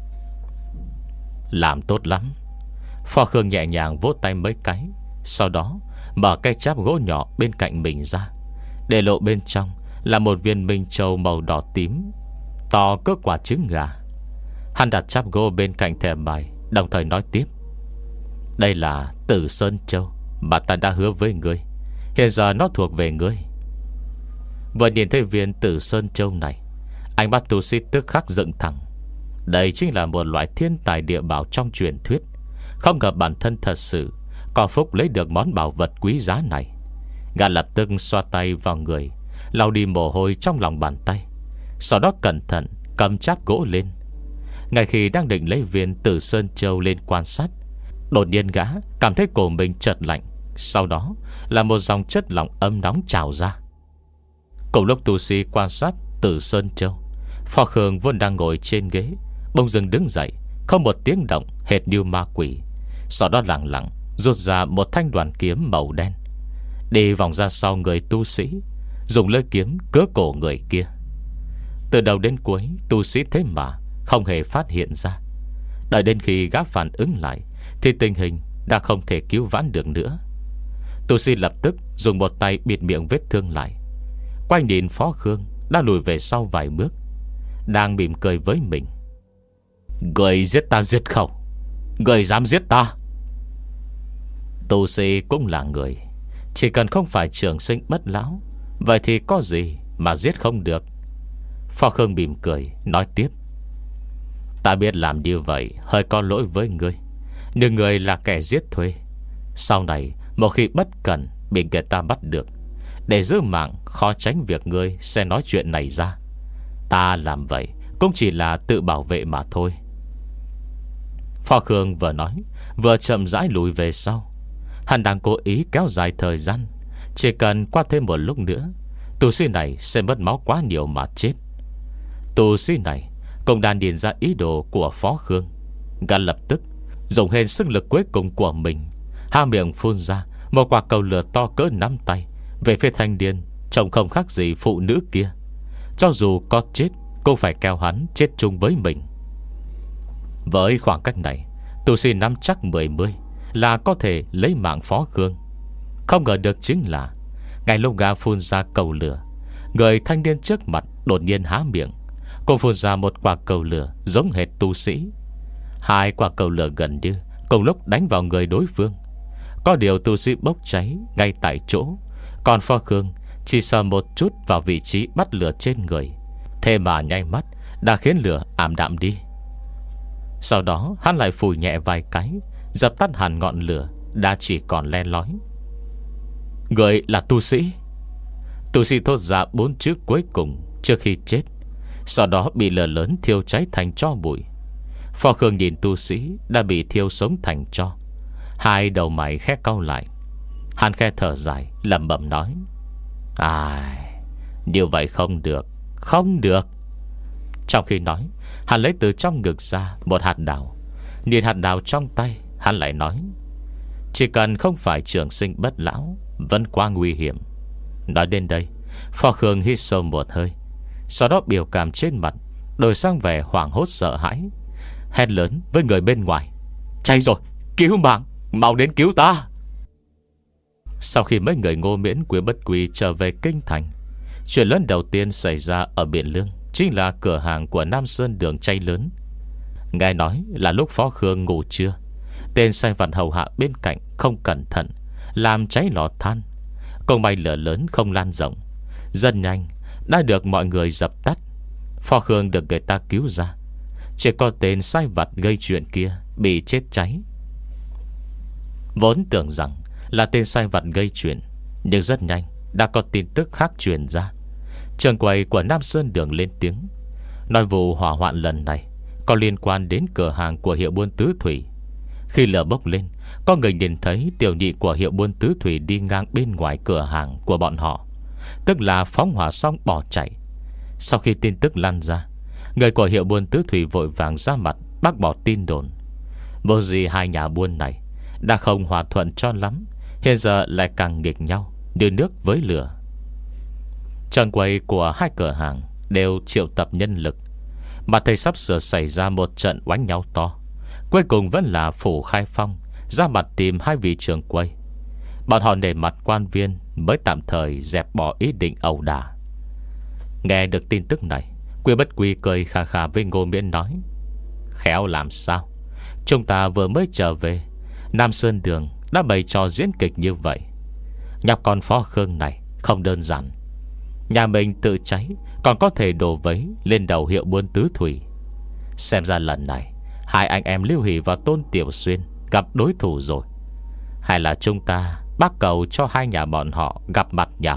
Làm tốt lắm. Phò Khương nhẹ nhàng vỗ tay mấy cái, sau đó mở cây cháp gỗ nhỏ bên cạnh mình ra, để lộ bên trong là một viên minh châu màu đỏ tím, to cỡ quả trứng gà. Hắn đặt cháp gỗ bên cạnh thẻ bài, đồng thời nói tiếp: đây là Tử Sơn Châu mà ta đã hứa với ngươi, hiện giờ nó thuộc về ngươi. Vừa nhìn thấy viên Tử Sơn Châu này, ánh mắt tu sĩ tức khắc dựng thẳng. Đây chính là một loại thiên tài địa bảo trong truyền thuyết. Không ngờ bản thân thật sự có phúc lấy được món bảo vật quý giá này. Gã lập tức xoa tay vào người, lau đi mồ hôi trong lòng bàn tay, sau đó cẩn thận cầm cháp gỗ lên. Ngay khi đang định lấy viên Tử Sơn Châu lên quan sát, đột nhiên gã cảm thấy cổ mình chợt lạnh. Sau đó là một dòng chất lỏng ấm nóng trào ra. Cùng lúc tu sĩ quan sát Tử Sơn Châu, Phò Khương vốn đang ngồi trên ghế bỗng dưng đứng dậy, không một tiếng động, hệt như ma quỷ. Sau đó lặng lặng rút ra một thanh đoàn kiếm màu đen, đi vòng ra sau người tu sĩ, dùng lưỡi kiếm cứa cổ người kia. Từ đầu đến cuối, tu sĩ thế mà không hề phát hiện ra. Đợi đến khi gã phản ứng lại thì tình hình đã không thể cứu vãn được nữa. Tu sĩ lập tức dùng một tay bịt miệng vết thương lại, quay nhìn Phó Khương đã lùi về sau vài bước, đang mỉm cười với mình: người giết ta giết không? Người dám giết ta? Tu sĩ cũng là người, chỉ cần không phải trường sinh bất lão, vậy thì có gì mà giết không được? Phò Khương mỉm cười nói tiếp: ta biết làm như vậy hơi có lỗi với ngươi, nhưng ngươi là kẻ giết thuê. Sau này một khi bất cẩn bị người ta bắt được, để giữ mạng khó tránh việc ngươi sẽ nói chuyện này ra. Ta làm vậy cũng chỉ là tự bảo vệ mà thôi. Phò Khương vừa nói vừa chậm rãi lùi về sau. Hắn đang cố ý kéo dài thời gian, chỉ cần qua thêm một lúc nữa, tu sĩ này sẽ mất máu quá nhiều mà chết. Tu sĩ này cũng đang điền ra ý đồ của Phó Khương. Gã lập tức dùng hết sức lực cuối cùng của mình, há miệng phun ra một quả cầu lửa to cỡ nắm tay về phía thanh niên trông không khác gì phụ nữ kia. Cho dù có chết cũng phải kéo hắn chết chung với mình. Với khoảng cách này, tu sĩ nắm chắc mười mươi là có thể lấy mạng Phó Khương. Không ngờ được chính là ngay lúc gã phun ra cầu lửa, người thanh niên trước mặt đột nhiên há miệng, cũng phun ra một quả cầu lửa giống hệt tu sĩ. Hai quả cầu lửa gần như cùng lúc đánh vào người đối phương. Có điều tu sĩ bốc cháy ngay tại chỗ, còn Phó Khương chỉ sờ một chút vào vị trí bắt lửa trên người, thế mà nháy mắt đã khiến lửa ảm đạm đi. Sau đó hắn lại phủi nhẹ vài cái, dập tắt hẳn ngọn lửa đã chỉ còn le lói. Người là tu sĩ. Tu sĩ thốt ra bốn chữ cuối cùng trước khi chết, sau đó bị lửa lớn thiêu cháy thành tro bụi. Phó Khương nhìn tu sĩ đã bị thiêu sống thành tro, hai đầu mày khẽ cau lại. Hắn khẽ thở dài lẩm bẩm nói: Ai, điều vậy không được, không được. Trong khi nói, hắn lấy từ trong ngực ra một hạt đào. Nhìn hạt đào trong tay, hắn lại nói: Chỉ cần không phải trường sinh bất lão, vẫn quá nguy hiểm. Nói đến đây, Phó Khương hít sâu một hơi, sau đó biểu cảm trên mặt đổi sang vẻ hoảng hốt sợ hãi, hét lớn với người bên ngoài: Cháy rồi, cứu mạng, mau đến cứu ta. Sau khi mấy người Ngô Miễn, Quý Bất Quy trở về kinh thành, chuyện lớn đầu tiên xảy ra ở Biện Lương chính là cửa hàng của Nam Sơn Đường cháy lớn. Nghe nói là lúc Phó Khương ngủ trưa, tên sai vặt hầu hạ bên cạnh không cẩn thận làm cháy lò than. Cũng may lửa lớn không lan rộng, rất nhanh đã được mọi người dập tắt. Phó Khương được người ta cứu ra, chỉ có tên sai vặt gây chuyện kia bị chết cháy. Vốn tưởng rằng là tên sai vặt gây chuyện, nhưng rất nhanh đã có tin tức khác truyền ra. Trường quầy của Nam Sơn Đường lên tiếng, nói vụ hỏa hoạn lần này có liên quan đến cửa hàng của hiệu buôn Tứ Thủy. Khi lửa bốc lên, có người nhìn thấy tiểu nhị của hiệu buôn Tứ Thủy đi ngang bên ngoài cửa hàng của bọn họ, tức là phóng hỏa xong bỏ chạy. Sau khi tin tức lan ra, người của hiệu buôn Tứ Thủy vội vàng ra mặt bác bỏ tin đồn. Vô gì hai nhà buôn này đã không hòa thuận cho lắm, hiện giờ lại càng nghịch nhau như nước với lửa. Trường quầy của hai cửa hàng đều triệu tập nhân lực, mà thấy sắp sửa xảy ra một trận oánh nhau to. Cuối cùng vẫn là Phủ Khai Phong ra mặt tìm hai vị trưởng quầy. Bọn họ nể mặt quan viên mới tạm thời dẹp bỏ ý định ẩu đả. Nghe được tin tức này, Quý Bất Quy cười khà khà với Ngô Miễn nói: Khéo làm sao, chúng ta vừa mới trở về, Nam Sơn Đường đã bày trò diễn kịch như vậy. Nhóc con Phó Khương này không đơn giản. Nhà mình tự cháy còn có thể đổ vấy lên đầu hiệu buôn Tứ Thủy. Xem ra lần này hai anh em Lưu Hỷ và Tôn Tiểu Xuyên gặp đối thủ rồi. Hay là chúng ta bắt cầu cho hai nhà bọn họ gặp mặt nhỉ?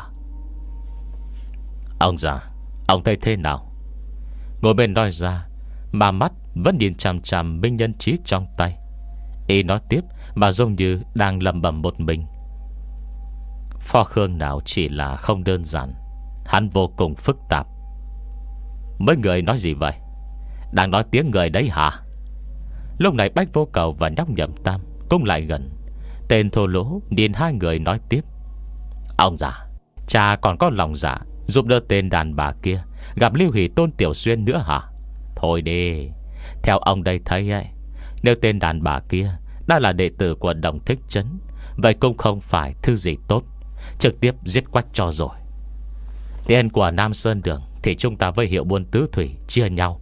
Ông già, ông thấy thế nào? Ngồi bên nói ra, mà mắt vẫn nhìn chằm chằm binh nhân trí trong tay. Y nói tiếp mà giống như đang lầm bầm một mình. Phó Khương nào chỉ là không đơn giản, hắn vô cùng phức tạp. Mấy người nói gì vậy? Đang nói tiếng người đấy hả? Lúc này Bách Vô Cầu và nhóc Nhậm Tam cũng lại gần. Tên thô lỗ nhìn hai người nói tiếp: Ông già, cha còn có lòng dạ giúp đỡ tên đàn bà kia gặp Lưu Hỷ Tôn Tiểu Xuyên nữa hả? Thôi đi, theo ông đây thấy ấy, nếu tên đàn bà kia đã là đệ tử của Đồng Thích Trấn, vậy cũng không phải thứ gì tốt, trực tiếp giết quách cho rồi. Tiền của Nam Sơn Đường thì chúng ta với hiệu buôn Tứ Thủy chia nhau.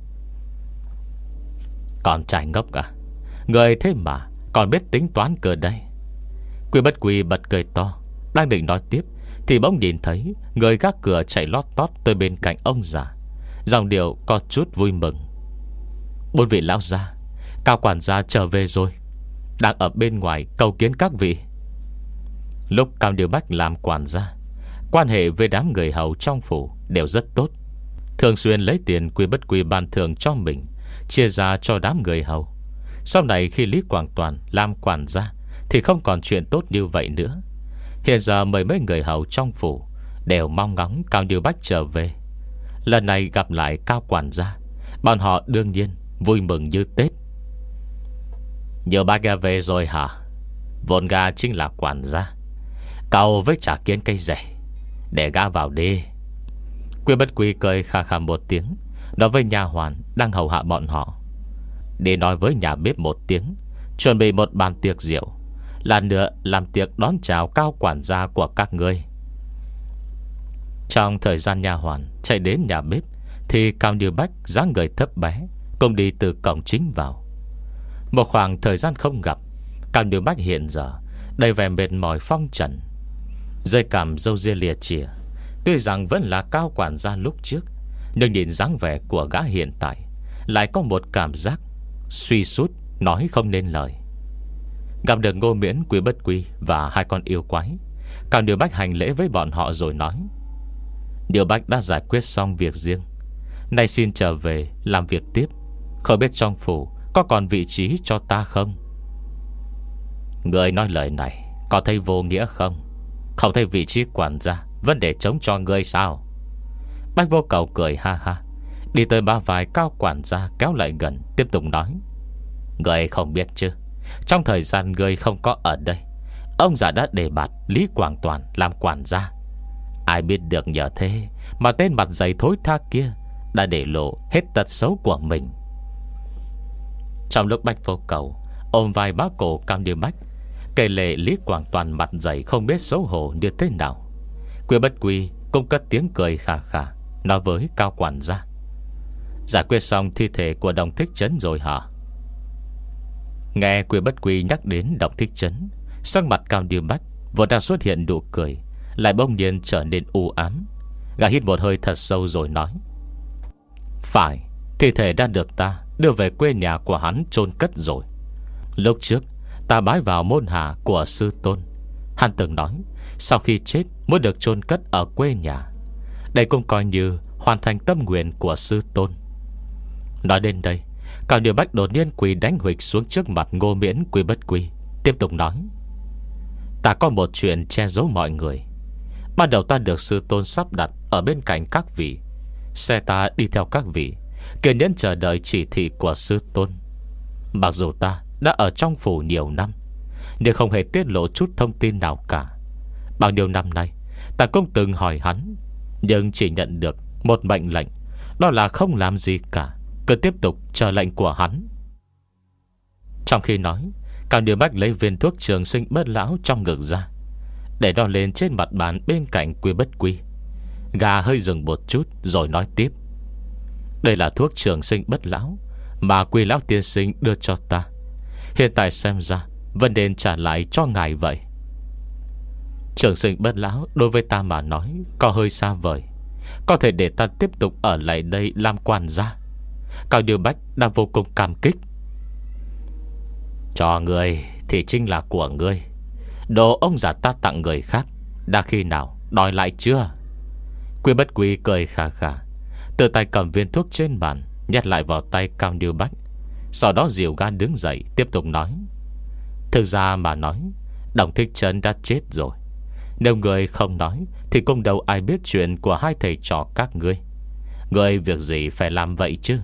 Còn trai ngốc à, người thế mà còn biết tính toán cơ đây. Quý Bất Quy bật cười to, đang định nói tiếp thì bỗng nhìn thấy người gác cửa chạy lót tót tới bên cạnh ông già, giọng điệu có chút vui mừng: Bốn vị lão gia, Cao quản gia trở về rồi, đang ở bên ngoài cầu kiến các vị. Lúc Cao Điều Bách làm quản gia, quan hệ với đám người hầu trong phủ đều rất tốt, thường xuyên lấy tiền Quý Bất Quy ban thưởng cho mình chia ra cho đám người hầu. Sau này khi Lý Quảng Toàn làm quản gia thì không còn chuyện tốt như vậy nữa. Hiện giờ mười mấy người hầu trong phủ đều mong ngóng Cao Điều Bách trở về. Lần này gặp lại Cao quản gia, bọn họ đương nhiên vui mừng như Tết. Nhiều bác gà về rồi hả? Vốn gà chính là quản gia, cầu với trả kiến cây rẻ, để gã vào đi. Quý Bất Quy cười khà khà một tiếng, nói với nha hoàn đang hầu hạ bọn họ: Đi nói với nhà bếp một tiếng, chuẩn bị một bàn tiệc rượu, lần nữa làm tiệc đón chào Cao quản gia của các ngươi. Trong thời gian nha hoàn chạy đến nhà bếp, thì Cao Như Bách dáng người thấp bé cũng đi từ cổng chính vào. Một khoảng thời gian không gặp, Cao Như Bách hiện giờ đầy vẻ mệt mỏi phong trần, dây cằm râu ria lìa chìa. Tuy rằng vẫn là Cao quản gia lúc trước, nhưng nhìn dáng vẻ của gã hiện tại lại có một cảm giác suy sút, nói không nên lời. Gặp được Ngô Miễn, Quý Bất Quy và hai con yêu quái, Cao Như Bách hành lễ với bọn họ rồi nói: Điều Bách đã giải quyết xong việc riêng, nay xin trở về làm việc tiếp. Không biết trong phủ có còn vị trí cho ta không? Người nói lời này có thấy vô nghĩa không? Không thấy vị trí quản gia vẫn để chống cho ngươi sao? Bách Vô Cầu cười ha ha, đi tới ba vai Cao quản gia kéo lại gần, tiếp tục nói: Ngươi không biết chứ, trong thời gian ngươi không có ở đây, ông già đã đề bạt Lý Quảng Toàn làm quản gia. Ai biết được nhờ thế mà tên mặt dày thối tha kia đã để lộ hết tật xấu của mình. Trong lúc Bách Vô Cầu ôm vai bá cổ Cao Như Bách kể lệ Lý Quảng Toàn mặt dày không biết xấu hổ như thế nào, Quý Bất Quy cũng cất tiếng cười khà khà, nói với Cao quản gia: Giải quyết xong thi thể của Đồng Thích Trấn rồi hả? Nghe Quý Bất Quy nhắc đến Đồng Thích Trấn, sắc mặt Cao Như Bách vừa đang xuất hiện nụ cười lại bỗng nhiên trở nên u ám. Gã hít một hơi thật sâu rồi nói: Phải, thi thể đã được ta đưa về quê nhà của hắn chôn cất rồi. Lúc trước ta bái vào môn hạ của sư tôn, hắn từng nói sau khi chết muốn được chôn cất ở quê nhà. Đây cũng coi như hoàn thành tâm nguyện của sư tôn. Nói đến đây, Cao Như Bách đột nhiên quỳ đánh huỵch xuống trước mặt Ngô Miễn, Quý Bất Quy, tiếp tục nói: Ta có một chuyện che giấu mọi người. Ban đầu ta được sư tôn sắp đặt ở bên cạnh các vị, xe ta đi theo các vị, kiên nhẫn chờ đợi chỉ thị của sư tôn. Mặc dù ta đã ở trong phủ nhiều năm, nhưng không hề tiết lộ chút thông tin nào cả. Bao nhiêu năm nay ta cũng từng hỏi hắn, nhưng chỉ nhận được một mệnh lệnh, đó là không làm gì cả, cứ tiếp tục chờ lệnh của hắn. Trong khi nói, Cao Như Bách lấy viên thuốc trường sinh bất lão trong ngực ra, để đo lên trên mặt bàn bên cạnh Quý Bất Quy. Gà hơi dừng một chút rồi nói tiếp: Đây là thuốc trường sinh bất lão mà Quý lão tiên sinh đưa cho ta. Hiện tại xem ra vẫn nên trả lại cho ngài vậy. Trường sinh bất lão đối với ta mà nói có hơi xa vời, có thể để ta tiếp tục ở lại đây làm quan gia. Cao Như Bách đang vô cùng cảm kích. Cho ngươi thì chính là của ngươi, đồ ông già ta tặng người khác đã khi nào đòi lại chưa? Quý Bất Quy cười khà khà, từ tay cầm viên thuốc trên bàn nhét lại vào tay Cao Như Bách, sau đó dìu gan đứng dậy tiếp tục nói: Thực ra mà nói, Đồng Thích Trấn đã chết rồi. Nếu người không nói thì cũng đâu ai biết chuyện của hai thầy trò các ngươi. Người việc gì phải làm vậy chứ?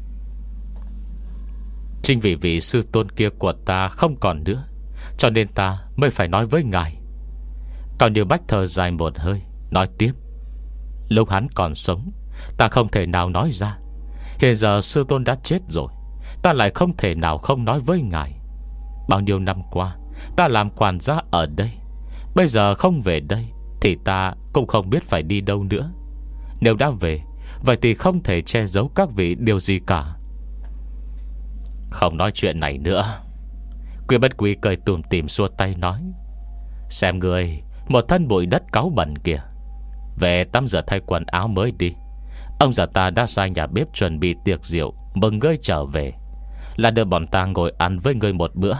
Chính vì vị sư tôn kia của ta không còn nữa, cho nên ta mới phải nói với ngài. Còn Như Bách thở dài một hơi, nói tiếp: Lúc hắn còn sống, ta không thể nào nói ra. Hiện giờ sư tôn đã chết rồi, ta lại không thể nào không nói với ngài. Bao nhiêu năm qua ta làm quản gia ở đây, bây giờ không về đây thì ta cũng không biết phải đi đâu nữa. Nếu đã về, vậy thì không thể che giấu các vị điều gì cả. Không nói chuyện này nữa. Quý Bất Quy cười tủm tỉm xua tay nói: Xem người, một thân bụi đất cáu bẩn kìa, về tắm rửa thay quần áo mới đi. Ông già ta đã sai nhà bếp chuẩn bị tiệc rượu mừng ngươi trở về, là đưa bọn ta ngồi ăn với ngươi một bữa.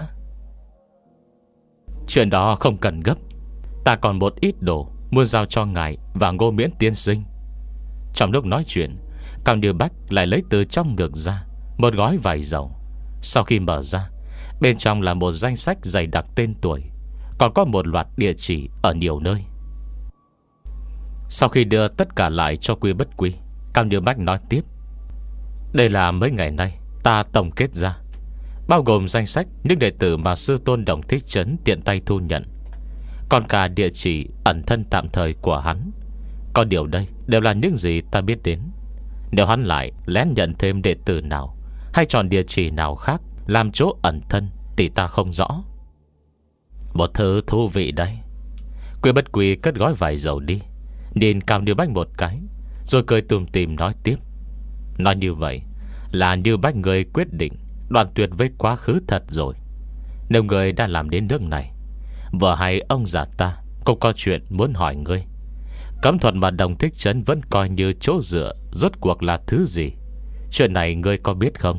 Chuyện đó không cần gấp, ta còn một ít đồ muốn giao cho ngài và Ngô Miễn tiên sinh. Trong lúc nói chuyện, Cao Như Bách lại lấy từ trong ngực ra một gói vải dầu. Sau khi mở ra, bên trong là một danh sách dày đặc tên tuổi, còn có một loạt địa chỉ ở nhiều nơi. Sau khi đưa tất cả lại cho Quý Bất Quy, Cao Như Bách nói tiếp: Đây là mấy ngày nay ta tổng kết ra, bao gồm danh sách những đệ tử mà sư tôn Đồng Thích Trấn tiện tay thu nhận, còn cả địa chỉ ẩn thân tạm thời của hắn. Có điều đây đều là những gì ta biết đến. Nếu hắn lại lén nhận thêm đệ tử nào hay chọn địa chỉ nào khác làm chỗ ẩn thân thì ta không rõ. Một thứ thú vị đấy. Quý Bất Quy cất gói vải dầu đi, nhìn Cao Như Bách một cái, rồi cười tùm tìm nói tiếp: Nói như vậy là Như Bách người quyết định đoạn tuyệt với quá khứ thật rồi. Nếu người đã làm đến nước này, vừa hay ông già ta cũng có chuyện muốn hỏi ngươi. Cấm thuật mà Đồng Thích Trấn vẫn coi như chỗ dựa rốt cuộc là thứ gì? Chuyện này ngươi có biết không?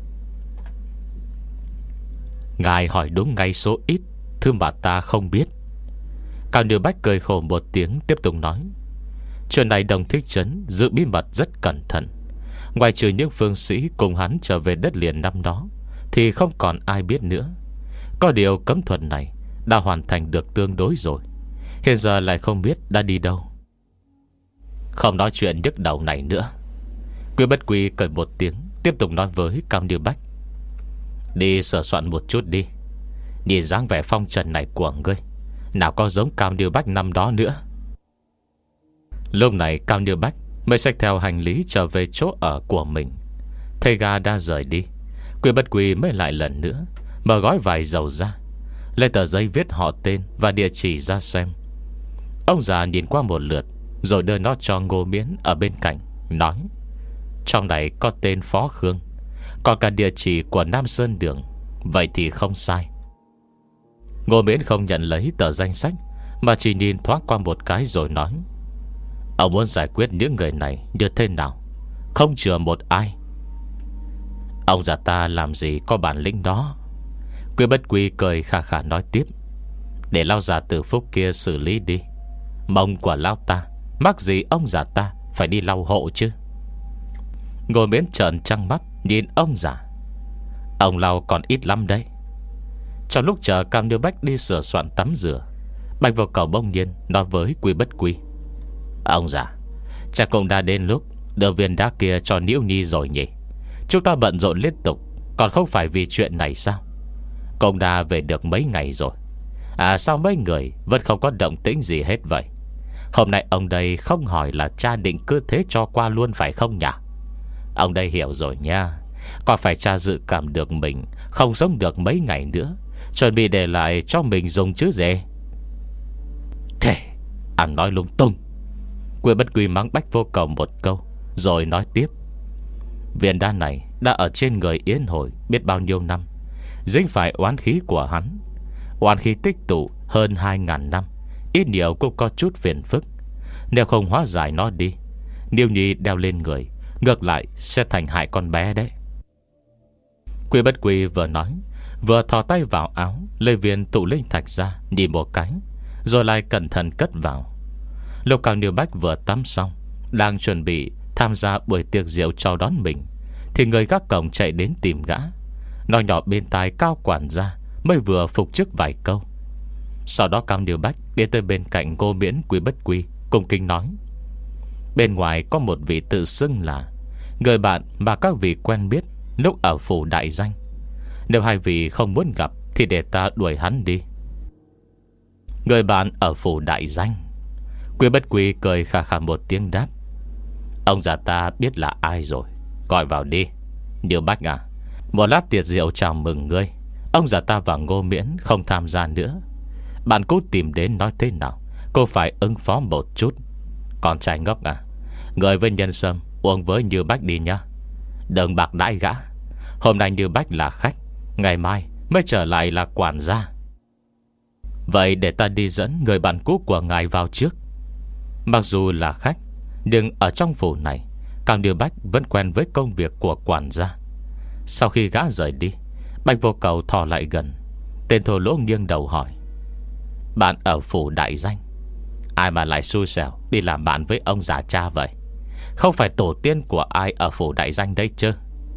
Ngài hỏi đúng ngay số ít thứ mà ta không biết. Cao Như Bách cười khổ một tiếng, tiếp tục nói: Chuyện này Đồng Thích Trấn giữ bí mật rất cẩn thận. Ngoài trừ những phương sĩ cùng hắn trở về đất liền năm đó, thì không còn ai biết nữa. Có điều cấm thuật này đã hoàn thành được tương đối rồi, hiện giờ lại không biết đã đi đâu. Không nói chuyện nhức đầu này nữa, Quy Bất Quy cười một tiếng, tiếp tục nói với Cao Như Bách: Đi sửa soạn một chút đi. Nhìn dáng vẻ phong trần này của ngươi, nào có giống Cao Như Bách năm đó nữa. Lúc này Cao Như Bách mới xách theo hành lý trở về chỗ ở của mình. Thầy gà đã rời đi, Quy Bất Quy mới lại lần nữa mở gói vải dầu ra, lấy tờ giấy viết họ tên và địa chỉ ra xem. Ông già nhìn qua một lượt, rồi đưa nó cho Ngô Miễn ở bên cạnh, nói: Trong này có tên Phó Khương, còn cả địa chỉ của Nam Sơn Đường. Vậy thì không sai. Ngô Miễn không nhận lấy tờ danh sách, mà chỉ nhìn thoáng qua một cái rồi nói: Ông muốn giải quyết những người này như thế nào? Không chừa một ai. Ông già ta làm gì có bản lĩnh đó. Quy Bất Quy cười khà khà nói tiếp: Để lão già Từ Phúc kia xử lý đi. Mông của lão ta mắc gì ông già ta phải đi lau hộ chứ? Ngồi Miễn trợn trăng mắt nhìn ông già: Ông lau còn ít lắm đấy. Trong lúc chờ Cao Như Bách đi sửa soạn tắm rửa, Bạch Vô Cầu bỗng nhiên nói với Quy Bất Quy: Ông già, chắc cũng đã đến lúc đưa viên đá kia cho Niễu Nhi rồi nhỉ? Chúng ta bận rộn liên tục, còn không phải vì chuyện này sao? Cũng đã về được mấy ngày rồi. À sao mấy người vẫn không có động tĩnh gì hết vậy? Hôm nay ông đây không hỏi là cha định cứ thế cho qua luôn phải không nhỉ? Ông đây hiểu rồi nha. Còn phải cha dự cảm được mình không sống được mấy ngày nữa, chuẩn bị để lại cho mình dùng chứ gì. Thế ăn nói lung tung. Quy Bất Quy mắng Bách Vô Cầu một câu, rồi nói tiếp: Viên đá này đã ở trên người Yến Hồi biết bao nhiêu năm, dính phải oán khí của hắn. Oán khí tích tụ hơn hai ngàn năm, ít nhiều cũng có chút phiền phức. Nếu không hóa giải nó đi, Niêu Nhi đeo lên người, ngược lại sẽ thành hại con bé đấy. Quy Bất Quy vừa nói, vừa thò tay vào áo, lấy viên tụ linh thạch ra, nhìn một cái, rồi lại cẩn thận cất vào. Lúc Cao Như Bách vừa tắm xong, đang chuẩn bị tham gia buổi tiệc rượu chào đón mình, thì người gác cổng chạy đến tìm gã, nói nhỏ bên tai Cao quản gia mới vừa phục chức vài câu. Sau đó Cao Như Bách đi tới bên cạnh Ngô Miễn, Quy Bất Quy, cung kính nói: Bên ngoài có một vị tự xưng là người bạn mà các vị quen biết lúc ở phủ đại danh. Nếu hai vị không muốn gặp thì để ta đuổi hắn đi. Người bạn ở phủ đại danh? Quy Bất Quy cười khà khà một tiếng đáp: Ông già ta biết là ai rồi, gọi vào đi. Như Bách à, một lát tiệc rượu chào mừng ngươi, ông già ta và Ngô Miễn không tham gia nữa. Bạn cố tìm đến nói thế nào, cô phải ứng phó một chút. Con trai ngốc à, người với Nhân Sâm uống với Như Bách đi nhá, đừng bạc đãi gã. Hôm nay Như Bách là khách, ngày mai mới trở lại là quản gia. Vậy để ta đi dẫn người bạn cũ của ngài vào trước. Mặc dù là khách, nhưng ở trong phủ này, Cao Như Bách vẫn quen với công việc của quản gia. Sau khi gã rời đi, Bạch Vô Cầu thò lại gần. Tên thô lỗ nghiêng đầu hỏi: Bạn ở phủ đại danh, ai mà lại xui xẻo đi làm bạn với ông già cha vậy? Không phải tổ tiên của ai ở phủ đại danh đấy chứ?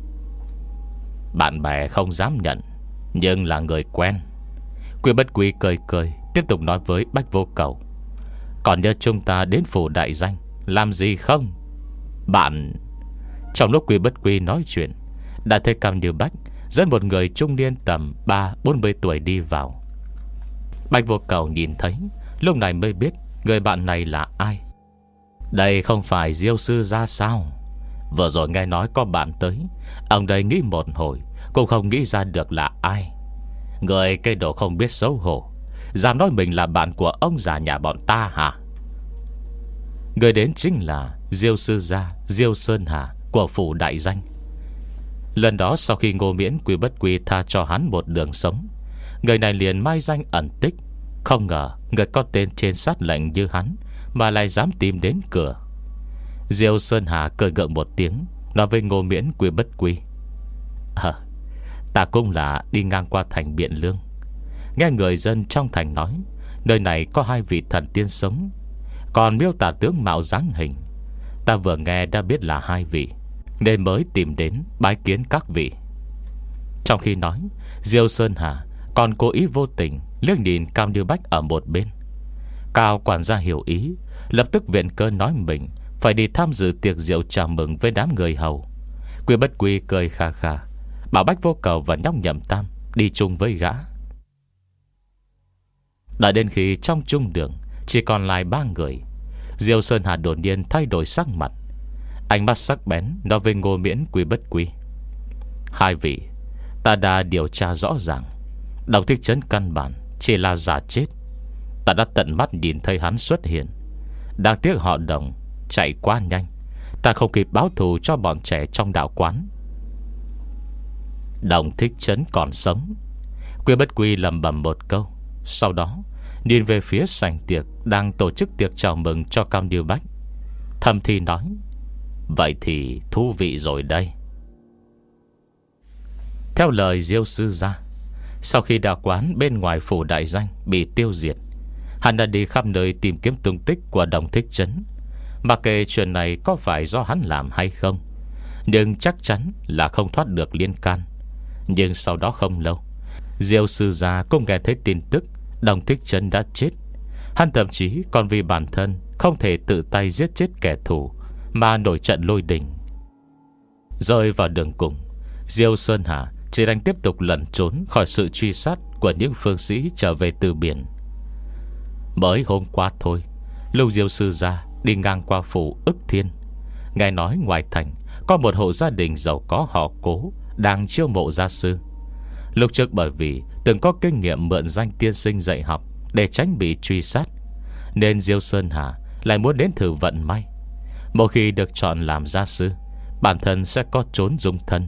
Bạn bè không dám nhận, nhưng là người quen. Quy Bất Quy cười cười, tiếp tục nói với Bách Vô Cầu: Còn nhớ chúng ta đến phủ đại danh làm gì không? Bạn... Trong lúc Quy Bất Quy nói chuyện, đã thấy Cao Như Bách dẫn một người trung niên tầm ba bốn mươi tuổi đi vào. Bách Vô Cầu nhìn thấy, lúc này mới biết người bạn này là ai. Đây không phải Diêu sư ra sao? Vừa rồi nghe nói có bạn tới, ông đây nghĩ một hồi cũng không nghĩ ra được là ai. Người cây đồ không biết xấu hổ, dám nói mình là bạn của ông già nhà bọn ta hả? Người đến chính là Diêu sư gia Diêu Sơn Hà của phủ đại danh. Lần đó sau khi Ngô Miễn, Quy Bất Quy tha cho hắn một đường sống, Người này liền mai danh ẩn tích. Không ngờ người có tên trên sát lệnh như hắn mà lại dám tìm đến cửa. Diêu Sơn Hà cười gượng một tiếng, nói với Ngô Miễn Quy Bất Quy: À, ta cũng là đi ngang qua thành Biện Lương, nghe người dân trong thành nói nơi này có hai vị thần tiên sống, còn miêu tả tướng mạo dáng hình. Ta vừa nghe đã biết là hai vị, nên mới tìm đến bái kiến các vị. Trong khi nói, Diêu Sơn Hà còn cố ý vô tình liếc nhìn Cao Như Bách ở một bên. Cao quản gia hiểu ý, lập tức viện cơ nói mình phải đi tham dự tiệc rượu chào mừng với đám người hầu. Quy Bất Quy cười kha kha, bảo Bách Vô Cầu và nhóc Nhậm Tam đi chung với gã. Đợi đến khi trong trung đường chỉ còn lại ba người, Diêu Sơn Hà đột nhiên thay đổi sắc mặt, ánh mắt sắc bén nói với Ngô Miễn Quy Bất Quy: Hai vị, ta đã điều tra rõ ràng, Đồng Thích Trấn căn bản chỉ là giả chết. Ta đã tận mắt nhìn thấy hắn xuất hiện. Đáng tiếc họ Đồng chạy quá nhanh, ta không kịp báo thù cho bọn trẻ trong đạo quán. Đồng Thích Trấn còn sống. Quy Bất Quy lẩm bẩm một câu, sau đó nhìn về phía sảnh tiệc đang tổ chức tiệc chào mừng cho Cao Như Bách, thầm thì nói: Vậy thì thú vị rồi đây. Theo lời Diêu sư gia, sau khi đạo quán bên ngoài phủ đại danh bị tiêu diệt, hắn đã đi khắp nơi tìm kiếm tung tích của Đồng Thích Trấn. Mặc kệ chuyện này có phải do hắn làm hay không, nhưng chắc chắn là không thoát được liên can. Nhưng sau đó không lâu, Diêu sư gia cũng nghe thấy tin tức Đồng Thích Trấn đã chết. Hắn thậm chí còn vì bản thân không thể tự tay giết chết kẻ thù mà nổi trận lôi đình. Rơi vào đường cùng, Diêu Sơn Hà chỉ đành tiếp tục lẩn trốn khỏi sự truy sát của những phương sĩ trở về từ biển. Mới hôm qua thôi, lúc Diêu sư gia đi ngang qua phủ Ức Thiên, nghe nói ngoài thành có một hộ gia đình giàu có họ Cố đang chiêu mộ gia sư. Lúc trước bởi vì từng có kinh nghiệm mượn danh tiên sinh dạy học để tránh bị truy sát, nên Diêu Sơn Hà lại muốn đến thử vận may. Một khi được chọn làm gia sư, bản thân sẽ có trốn dung thân.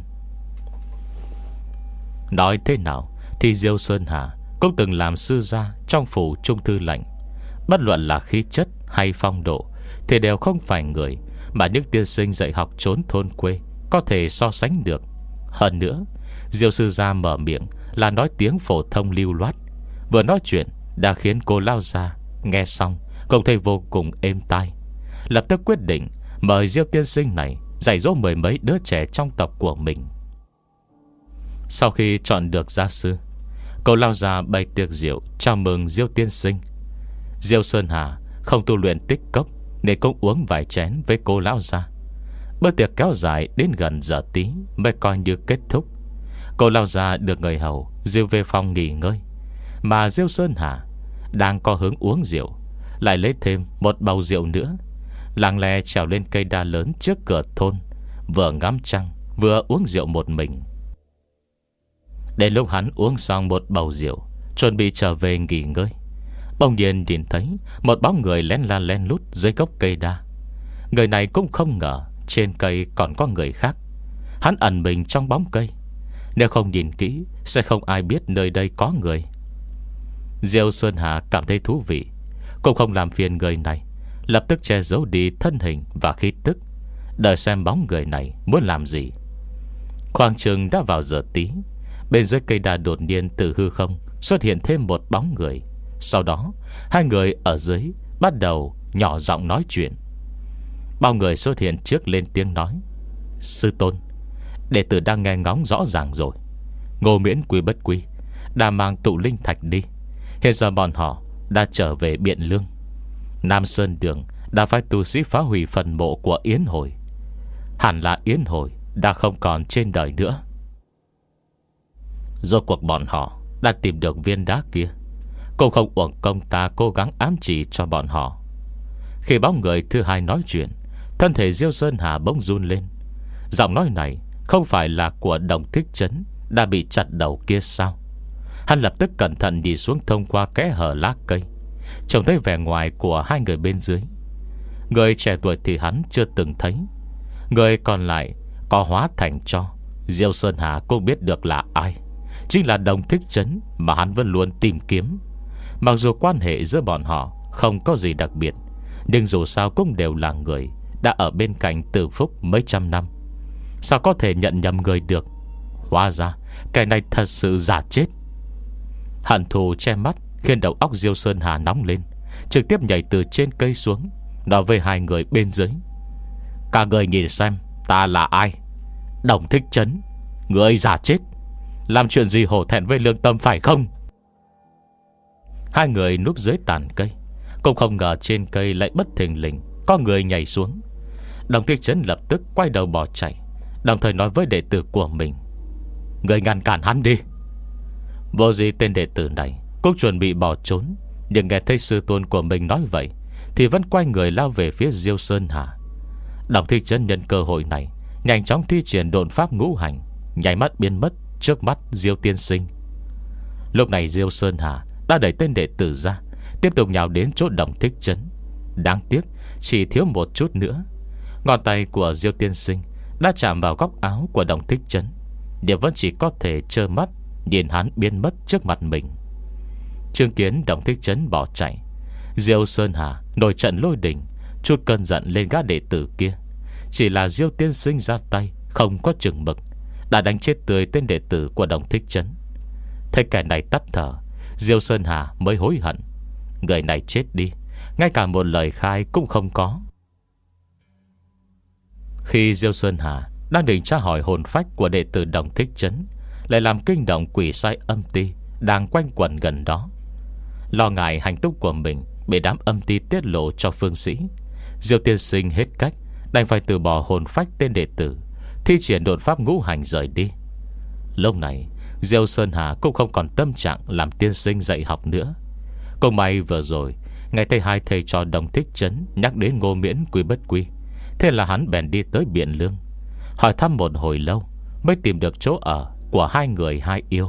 Nói thế nào thì Diêu Sơn Hà cũng từng làm sư gia trong phủ trung thư lệnh. Bất luận là khí chất hay phong độ thì đều không phải người mà những tiên sinh dạy học trốn thôn quê có thể so sánh được. Hơn nữa, Diêu sư gia mở miệng là nói tiếng phổ thông lưu loát, vừa nói chuyện đã khiến cô lao ra nghe xong cũng thấy vô cùng êm tai. Lập tức quyết định mời Diêu tiên sinh này dạy dỗ mười mấy đứa trẻ trong tộc của mình. Sau khi chọn được gia sư, cô lao ra bày tiệc rượu chào mừng Diêu tiên sinh. Diêu Sơn Hà không tu luyện tích cốc nên cũng uống vài chén với cô lão gia. Bữa tiệc kéo dài đến gần giờ tí mới coi như kết thúc. Cô lao gia được người hầu Diêu về phòng nghỉ ngơi, mà Diêu Sơn Hà đang có hứng uống rượu, lại lấy thêm một bầu rượu nữa, lặng lẽ trèo lên cây đa lớn trước cửa thôn, vừa ngắm trăng vừa uống rượu một mình. Đến lúc hắn uống xong một bầu rượu, chuẩn bị trở về nghỉ ngơi, bỗng nhiên nhìn thấy một bóng người lén la lén lút dưới gốc cây đa. Người này cũng không ngờ trên cây còn có người khác. Hắn ẩn mình trong bóng cây, nếu không nhìn kỹ sẽ không ai biết nơi đây có người. Diêu Sơn Hà cảm thấy thú vị, cũng không làm phiền người này, lập tức che giấu đi thân hình và khí tức, đợi xem bóng người này muốn làm gì. Khoảng chừng đã vào giờ tí, bên dưới cây đa đột nhiên từ hư không xuất hiện thêm một bóng người. Sau đó hai người ở dưới bắt đầu nhỏ giọng nói chuyện. Bao người xuất hiện trước lên tiếng nói: Sư tôn, đệ tử đang nghe ngóng rõ ràng rồi. Ngô Miễn Quy Bất Quy đã mang tụ linh thạch đi. Hiện giờ bọn họ đã trở về Biện Lương. Nam Sơn Đường đã phải tu sĩ phá hủy phần mộ của Yến Hồi. Hẳn là Yến Hồi đã không còn trên đời nữa. Rốt cuộc bọn họ đã tìm được viên đá kia, cũng không uổng công ta cố gắng ám chỉ cho bọn họ. Khi bóng người thứ hai nói chuyện, thân thể Diêu Sơn Hà bỗng run lên. Giọng nói này không phải là của Đồng Thích Trấn đã bị chặt đầu kia sao? Hắn lập tức cẩn thận đi xuống thông qua kẽ hở lá cây, trông thấy vẻ ngoài của hai người bên dưới. Người trẻ tuổi thì hắn chưa từng thấy, người còn lại có hóa thành tro. Diêu Sơn Hà cũng biết được là ai, chính là Đồng Thích Trấn mà hắn vẫn luôn tìm kiếm. Mặc dù quan hệ giữa bọn họ không có gì đặc biệt, nhưng dù sao cũng đều là người đã ở bên cạnh Từ Phúc mấy trăm năm. Sao có thể nhận nhầm người được? Hóa ra cái này thật sự giả chết. Hận thù che mắt khiến đầu óc Diêu Sơn Hà nóng lên, trực tiếp nhảy từ trên cây xuống, nói với hai người bên dưới: Các người nhìn xem ta là ai? Đồng Thích Trấn, người giả chết, làm chuyện gì hổ thẹn với lương tâm phải không? Hai người núp dưới tàn cây, cũng không ngờ trên cây lại bất thình lình có người nhảy xuống. Đồng Thích Trấn lập tức quay đầu bỏ chạy, đồng thời nói với đệ tử của mình: Người ngăn cản hắn đi. Vô gì tên đệ tử này cũng chuẩn bị bỏ trốn, nhưng nghe thấy sư tôn của mình nói vậy thì vẫn quay người lao về phía Diêu Sơn Hà. Đồng Thích Trấn nhân cơ hội này nhanh chóng thi triển độn pháp ngũ hành, nháy mắt biến mất trước mắt Diêu tiên sinh. Lúc này Diêu Sơn Hà đã đẩy tên đệ tử ra, tiếp tục nhào đến chỗ Đồng Thích Trấn. Đáng tiếc chỉ thiếu một chút nữa, ngón tay của Diêu tiên sinh đã chạm vào góc áo của Đồng Thích Trấn, nhưng vẫn chỉ có thể trơ mắt nhìn hắn biến mất trước mặt mình. Chứng kiến Đồng Thích Trấn bỏ chạy, Diêu Sơn Hà nổi trận lôi đình, chút cơn giận lên gã đệ tử kia. Chỉ là Diêu tiên sinh ra tay không có chừng mực, đã đánh chết tươi tên đệ tử của Đồng Thích Trấn. Thấy kẻ này tắt thở, Diêu Sơn Hà mới hối hận. Người này chết đi, ngay cả một lời khai cũng không có. Khi Diêu Sơn Hà đang định tra hỏi hồn phách của đệ tử Đồng Thích Trấn, lại làm kinh động quỷ sai âm ti đang quanh quẩn gần đó. Lo ngại hành tung của mình bị đám âm ti tiết lộ cho phương sĩ, Diêu tiên sinh hết cách đành phải từ bỏ hồn phách tên đệ tử, thi triển đột pháp ngũ hành rời đi. Lúc này Diêu Sơn Hà cũng không còn tâm trạng làm tiên sinh dạy học nữa. Cũng may vừa rồi nghe thấy hai thầy trò Đồng Thích Trấn nhắc đến Ngô Miễn Quy Bất Quy, thế là hắn bèn đi tới Biện Lương, hỏi thăm một hồi lâu mới tìm được chỗ ở của hai người hai yêu.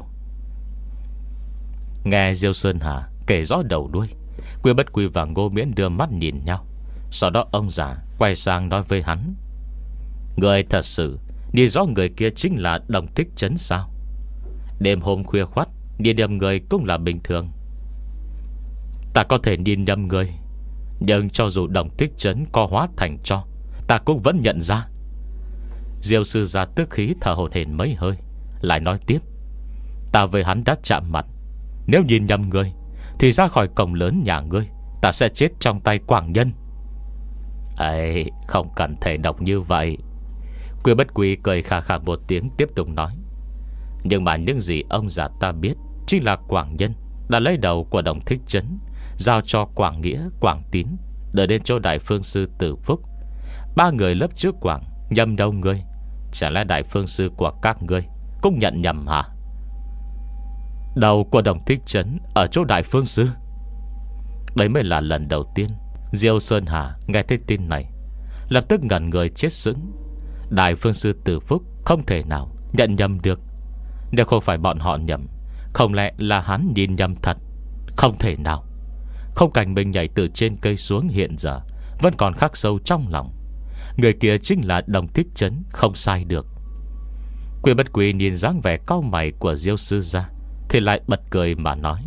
Nghe Diêu Sơn Hà kể rõ đầu đuôi, Quy Bất Quy và Ngô Miễn đưa mắt nhìn nhau. Sau đó ông già quay sang nói với hắn: Người thật sự nhìn rõ người kia chính là Đồng Thích Trấn sao? Đêm hôm khuya khoắt nhìn nhầm người cũng là bình thường. Ta có thể nhìn nhầm người, nhưng cho dù Đồng Thích Trấn có hóa thành tro, ta cũng vẫn nhận ra. Diêu sư gia tức khí thở hổn hển mấy hơi, lại nói tiếp: Ta với hắn đã chạm mặt, nếu nhìn nhầm người thì ra khỏi cổng lớn nhà ngươi, ta sẽ chết trong tay Quảng Nhân. Ấy, không cần thể độc như vậy. Quy Bất Quy cười khà khà một tiếng, tiếp tục nói: Nhưng mà những gì ông già ta biết chính là Quảng Nhân đã lấy đầu của Đồng Thích Trấn, giao cho Quảng Nghĩa, Quảng Tín, đợi đến chỗ Đại Phương Sư Tử Phúc. Ba người lớp trước Quảng nhầm đâu ngươi? Chả lẽ Đại Phương Sư của các ngươi cũng nhận nhầm hả? Đầu của Đồng Thích Trấn ở chỗ Đại Phương Sư. Đấy mới là lần đầu tiên Diêu Sơn Hà nghe thấy tin này, lập tức ngẩn người chết sững. Đại Phương Sư Tử Phúc không thể nào nhận nhầm được. Nếu không phải bọn họ nhầm, không lẽ là hắn nhìn nhầm thật? Không thể nào. Không cảnh mình nhảy từ trên cây xuống hiện giờ vẫn còn khắc sâu trong lòng. Người kia chính là Đồng Thích Trấn, không sai được. Quy Bất Quy nhìn dáng vẻ cau mày của Diêu sư gia thì lại bật cười mà nói: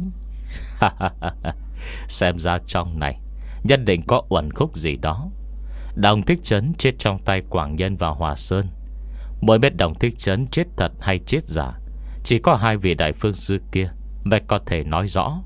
Xem ra trong này nhất định có uẩn khúc gì đó. Đồng Thích Trấn chết trong tay Quảng Nhân và Hòa Sơn. Mới biết Đồng Thích Trấn chết thật hay chết giả, chỉ có hai vị Đại Phương Sư kia mới có thể nói rõ.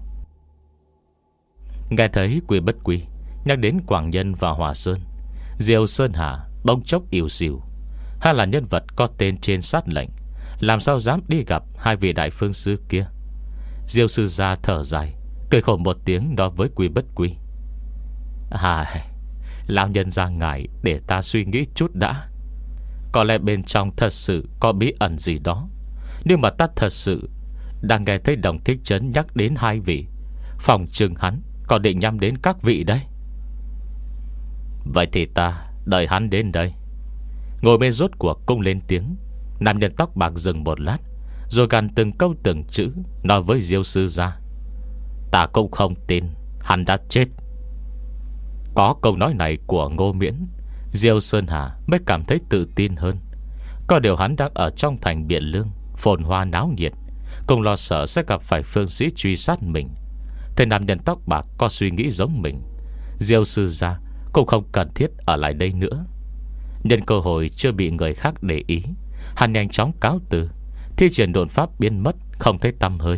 Nghe thấy Quy Bất Quy nhắc đến Quảng Nhân và Hòa Sơn, Diêu Sơn Hà bỗng chốc ỉu xìu. Hay là nhân vật có tên trên sát lệnh, làm sao dám đi gặp hai vị Đại Phương Sư kia? Diêu sư gia thở dài, cười khổ một tiếng nói với Quy Bất Quy: À, lão nhân ra ngài để ta suy nghĩ chút đã. Có lẽ bên trong thật sự có bí ẩn gì đó, nhưng mà ta thật sự đang nghe thấy Đồng Thích Trấn nhắc đến hai vị, phòng chừng hắn còn định nhắm đến các vị đấy. Vậy thì ta đợi hắn đến đây. Ngồi bên rốt cuộc cũng lên tiếng. Nam nhân tóc bạc dừng một lát, rồi gằn từng câu từng chữ nói với Diêu sư gia: Ta cũng không tin hắn đã chết. Có câu nói này của Ngô Miễn, Diêu Sơn Hà mới cảm thấy tự tin hơn. Có điều hắn đang ở trong thành Biện Lương, phồn hoa náo nhiệt, cùng lo sợ sẽ gặp phải phương sĩ truy sát mình. Thế nam nhân tóc bạc có suy nghĩ giống mình. Diêu sư gia cũng không cần thiết ở lại đây nữa. Nhân cơ hội chưa bị người khác để ý, hắn nhanh chóng cáo từ, thi triển độn pháp biến mất, không thấy tăm hơi.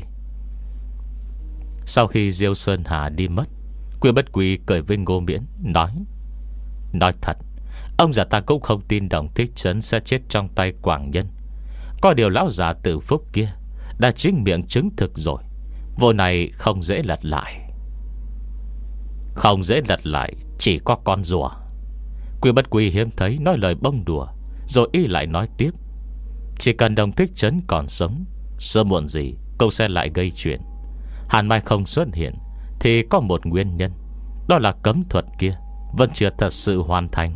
Sau khi Diêu Sơn Hà đi mất, Quy Bất Quy cười với Ngô Miễn, nói: Nói thật, ông già ta cũng không tin Đồng Thích Trấn sẽ chết trong tay Quảng Nhân. Có điều lão già Tử Phúc kia đã chính miệng chứng thực rồi, vụ này không dễ lật lại. Không dễ lật lại, chỉ có con rùa. Quy Bất Quy hiếm thấy nói lời bông đùa, rồi y lại nói tiếp: Chỉ cần Đồng Thích Trấn còn sống, sớm muộn gì cũng sẽ lại gây chuyện. Hàn Mai không xuất hiện thì có một nguyên nhân, đó là cấm thuật kia vẫn chưa thật sự hoàn thành.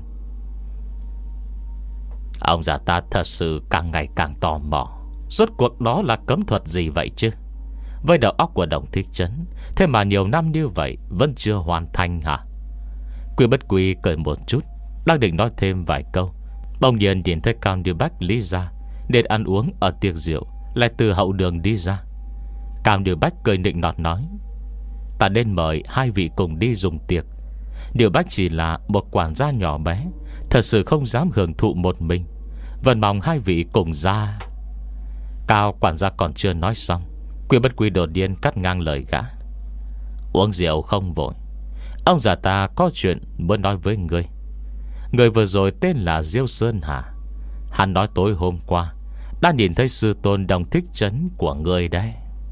Ông già ta thật sự càng ngày càng tò mò, rốt cuộc đó là cấm thuật gì vậy chứ? Với đầu óc của Đồng Thích Trấn, thế mà nhiều năm như vậy vẫn chưa hoàn thành hả? Quy Bất Quy cười một chút, đang định nói thêm vài câu, bỗng nhiên nhìn thấy Cao Như Bách lý ra nên ăn uống ở tiệc rượu, lại từ hậu đường đi ra. Cao Như Bách cười nịnh nọt nói: Ta nên mời hai vị cùng đi dùng tiệc. Điều Bách chỉ là một quản gia nhỏ bé, thật sự không dám hưởng thụ một mình, vẫn mong hai vị cùng ra. Cao quản gia còn chưa nói xong, Quy Bất Quy đột nhiên cắt ngang lời gã: Uống rượu không vội, ông già ta có chuyện muốn nói với ngươi. Người vừa rồi tên là Diêu Sơn Hà. Hắn nói tối hôm qua đã nhìn thấy sư tôn Đồng Thích Trấn của ngươi đấy.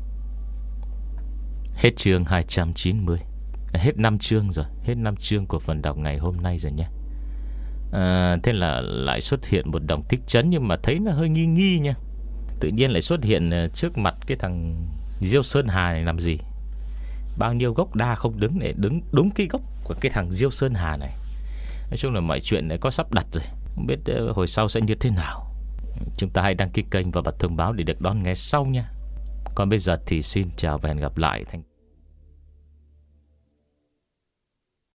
Hết chương hai trăm chín mươi. Hết năm chương rồi, hết năm chương của phần đọc ngày hôm nay rồi nhé. à, Thế là lại xuất hiện một Đồng Thích Trấn, nhưng mà thấy nó hơi nghi nghi nha. Tự nhiên lại xuất hiện trước mặt cái thằng Diêu Sơn Hà này làm gì? Bao nhiêu gốc đa không đứng để đứng đúng cái gốc của cái thằng Diêu Sơn Hà này. Nói chung là mọi chuyện này có sắp đặt rồi, không biết uh, hồi sau sẽ như thế nào. Chúng ta hãy đăng ký kênh và bật thông báo để được đón nghe sau nha. Còn bây giờ thì xin chào và hẹn gặp lại. Thành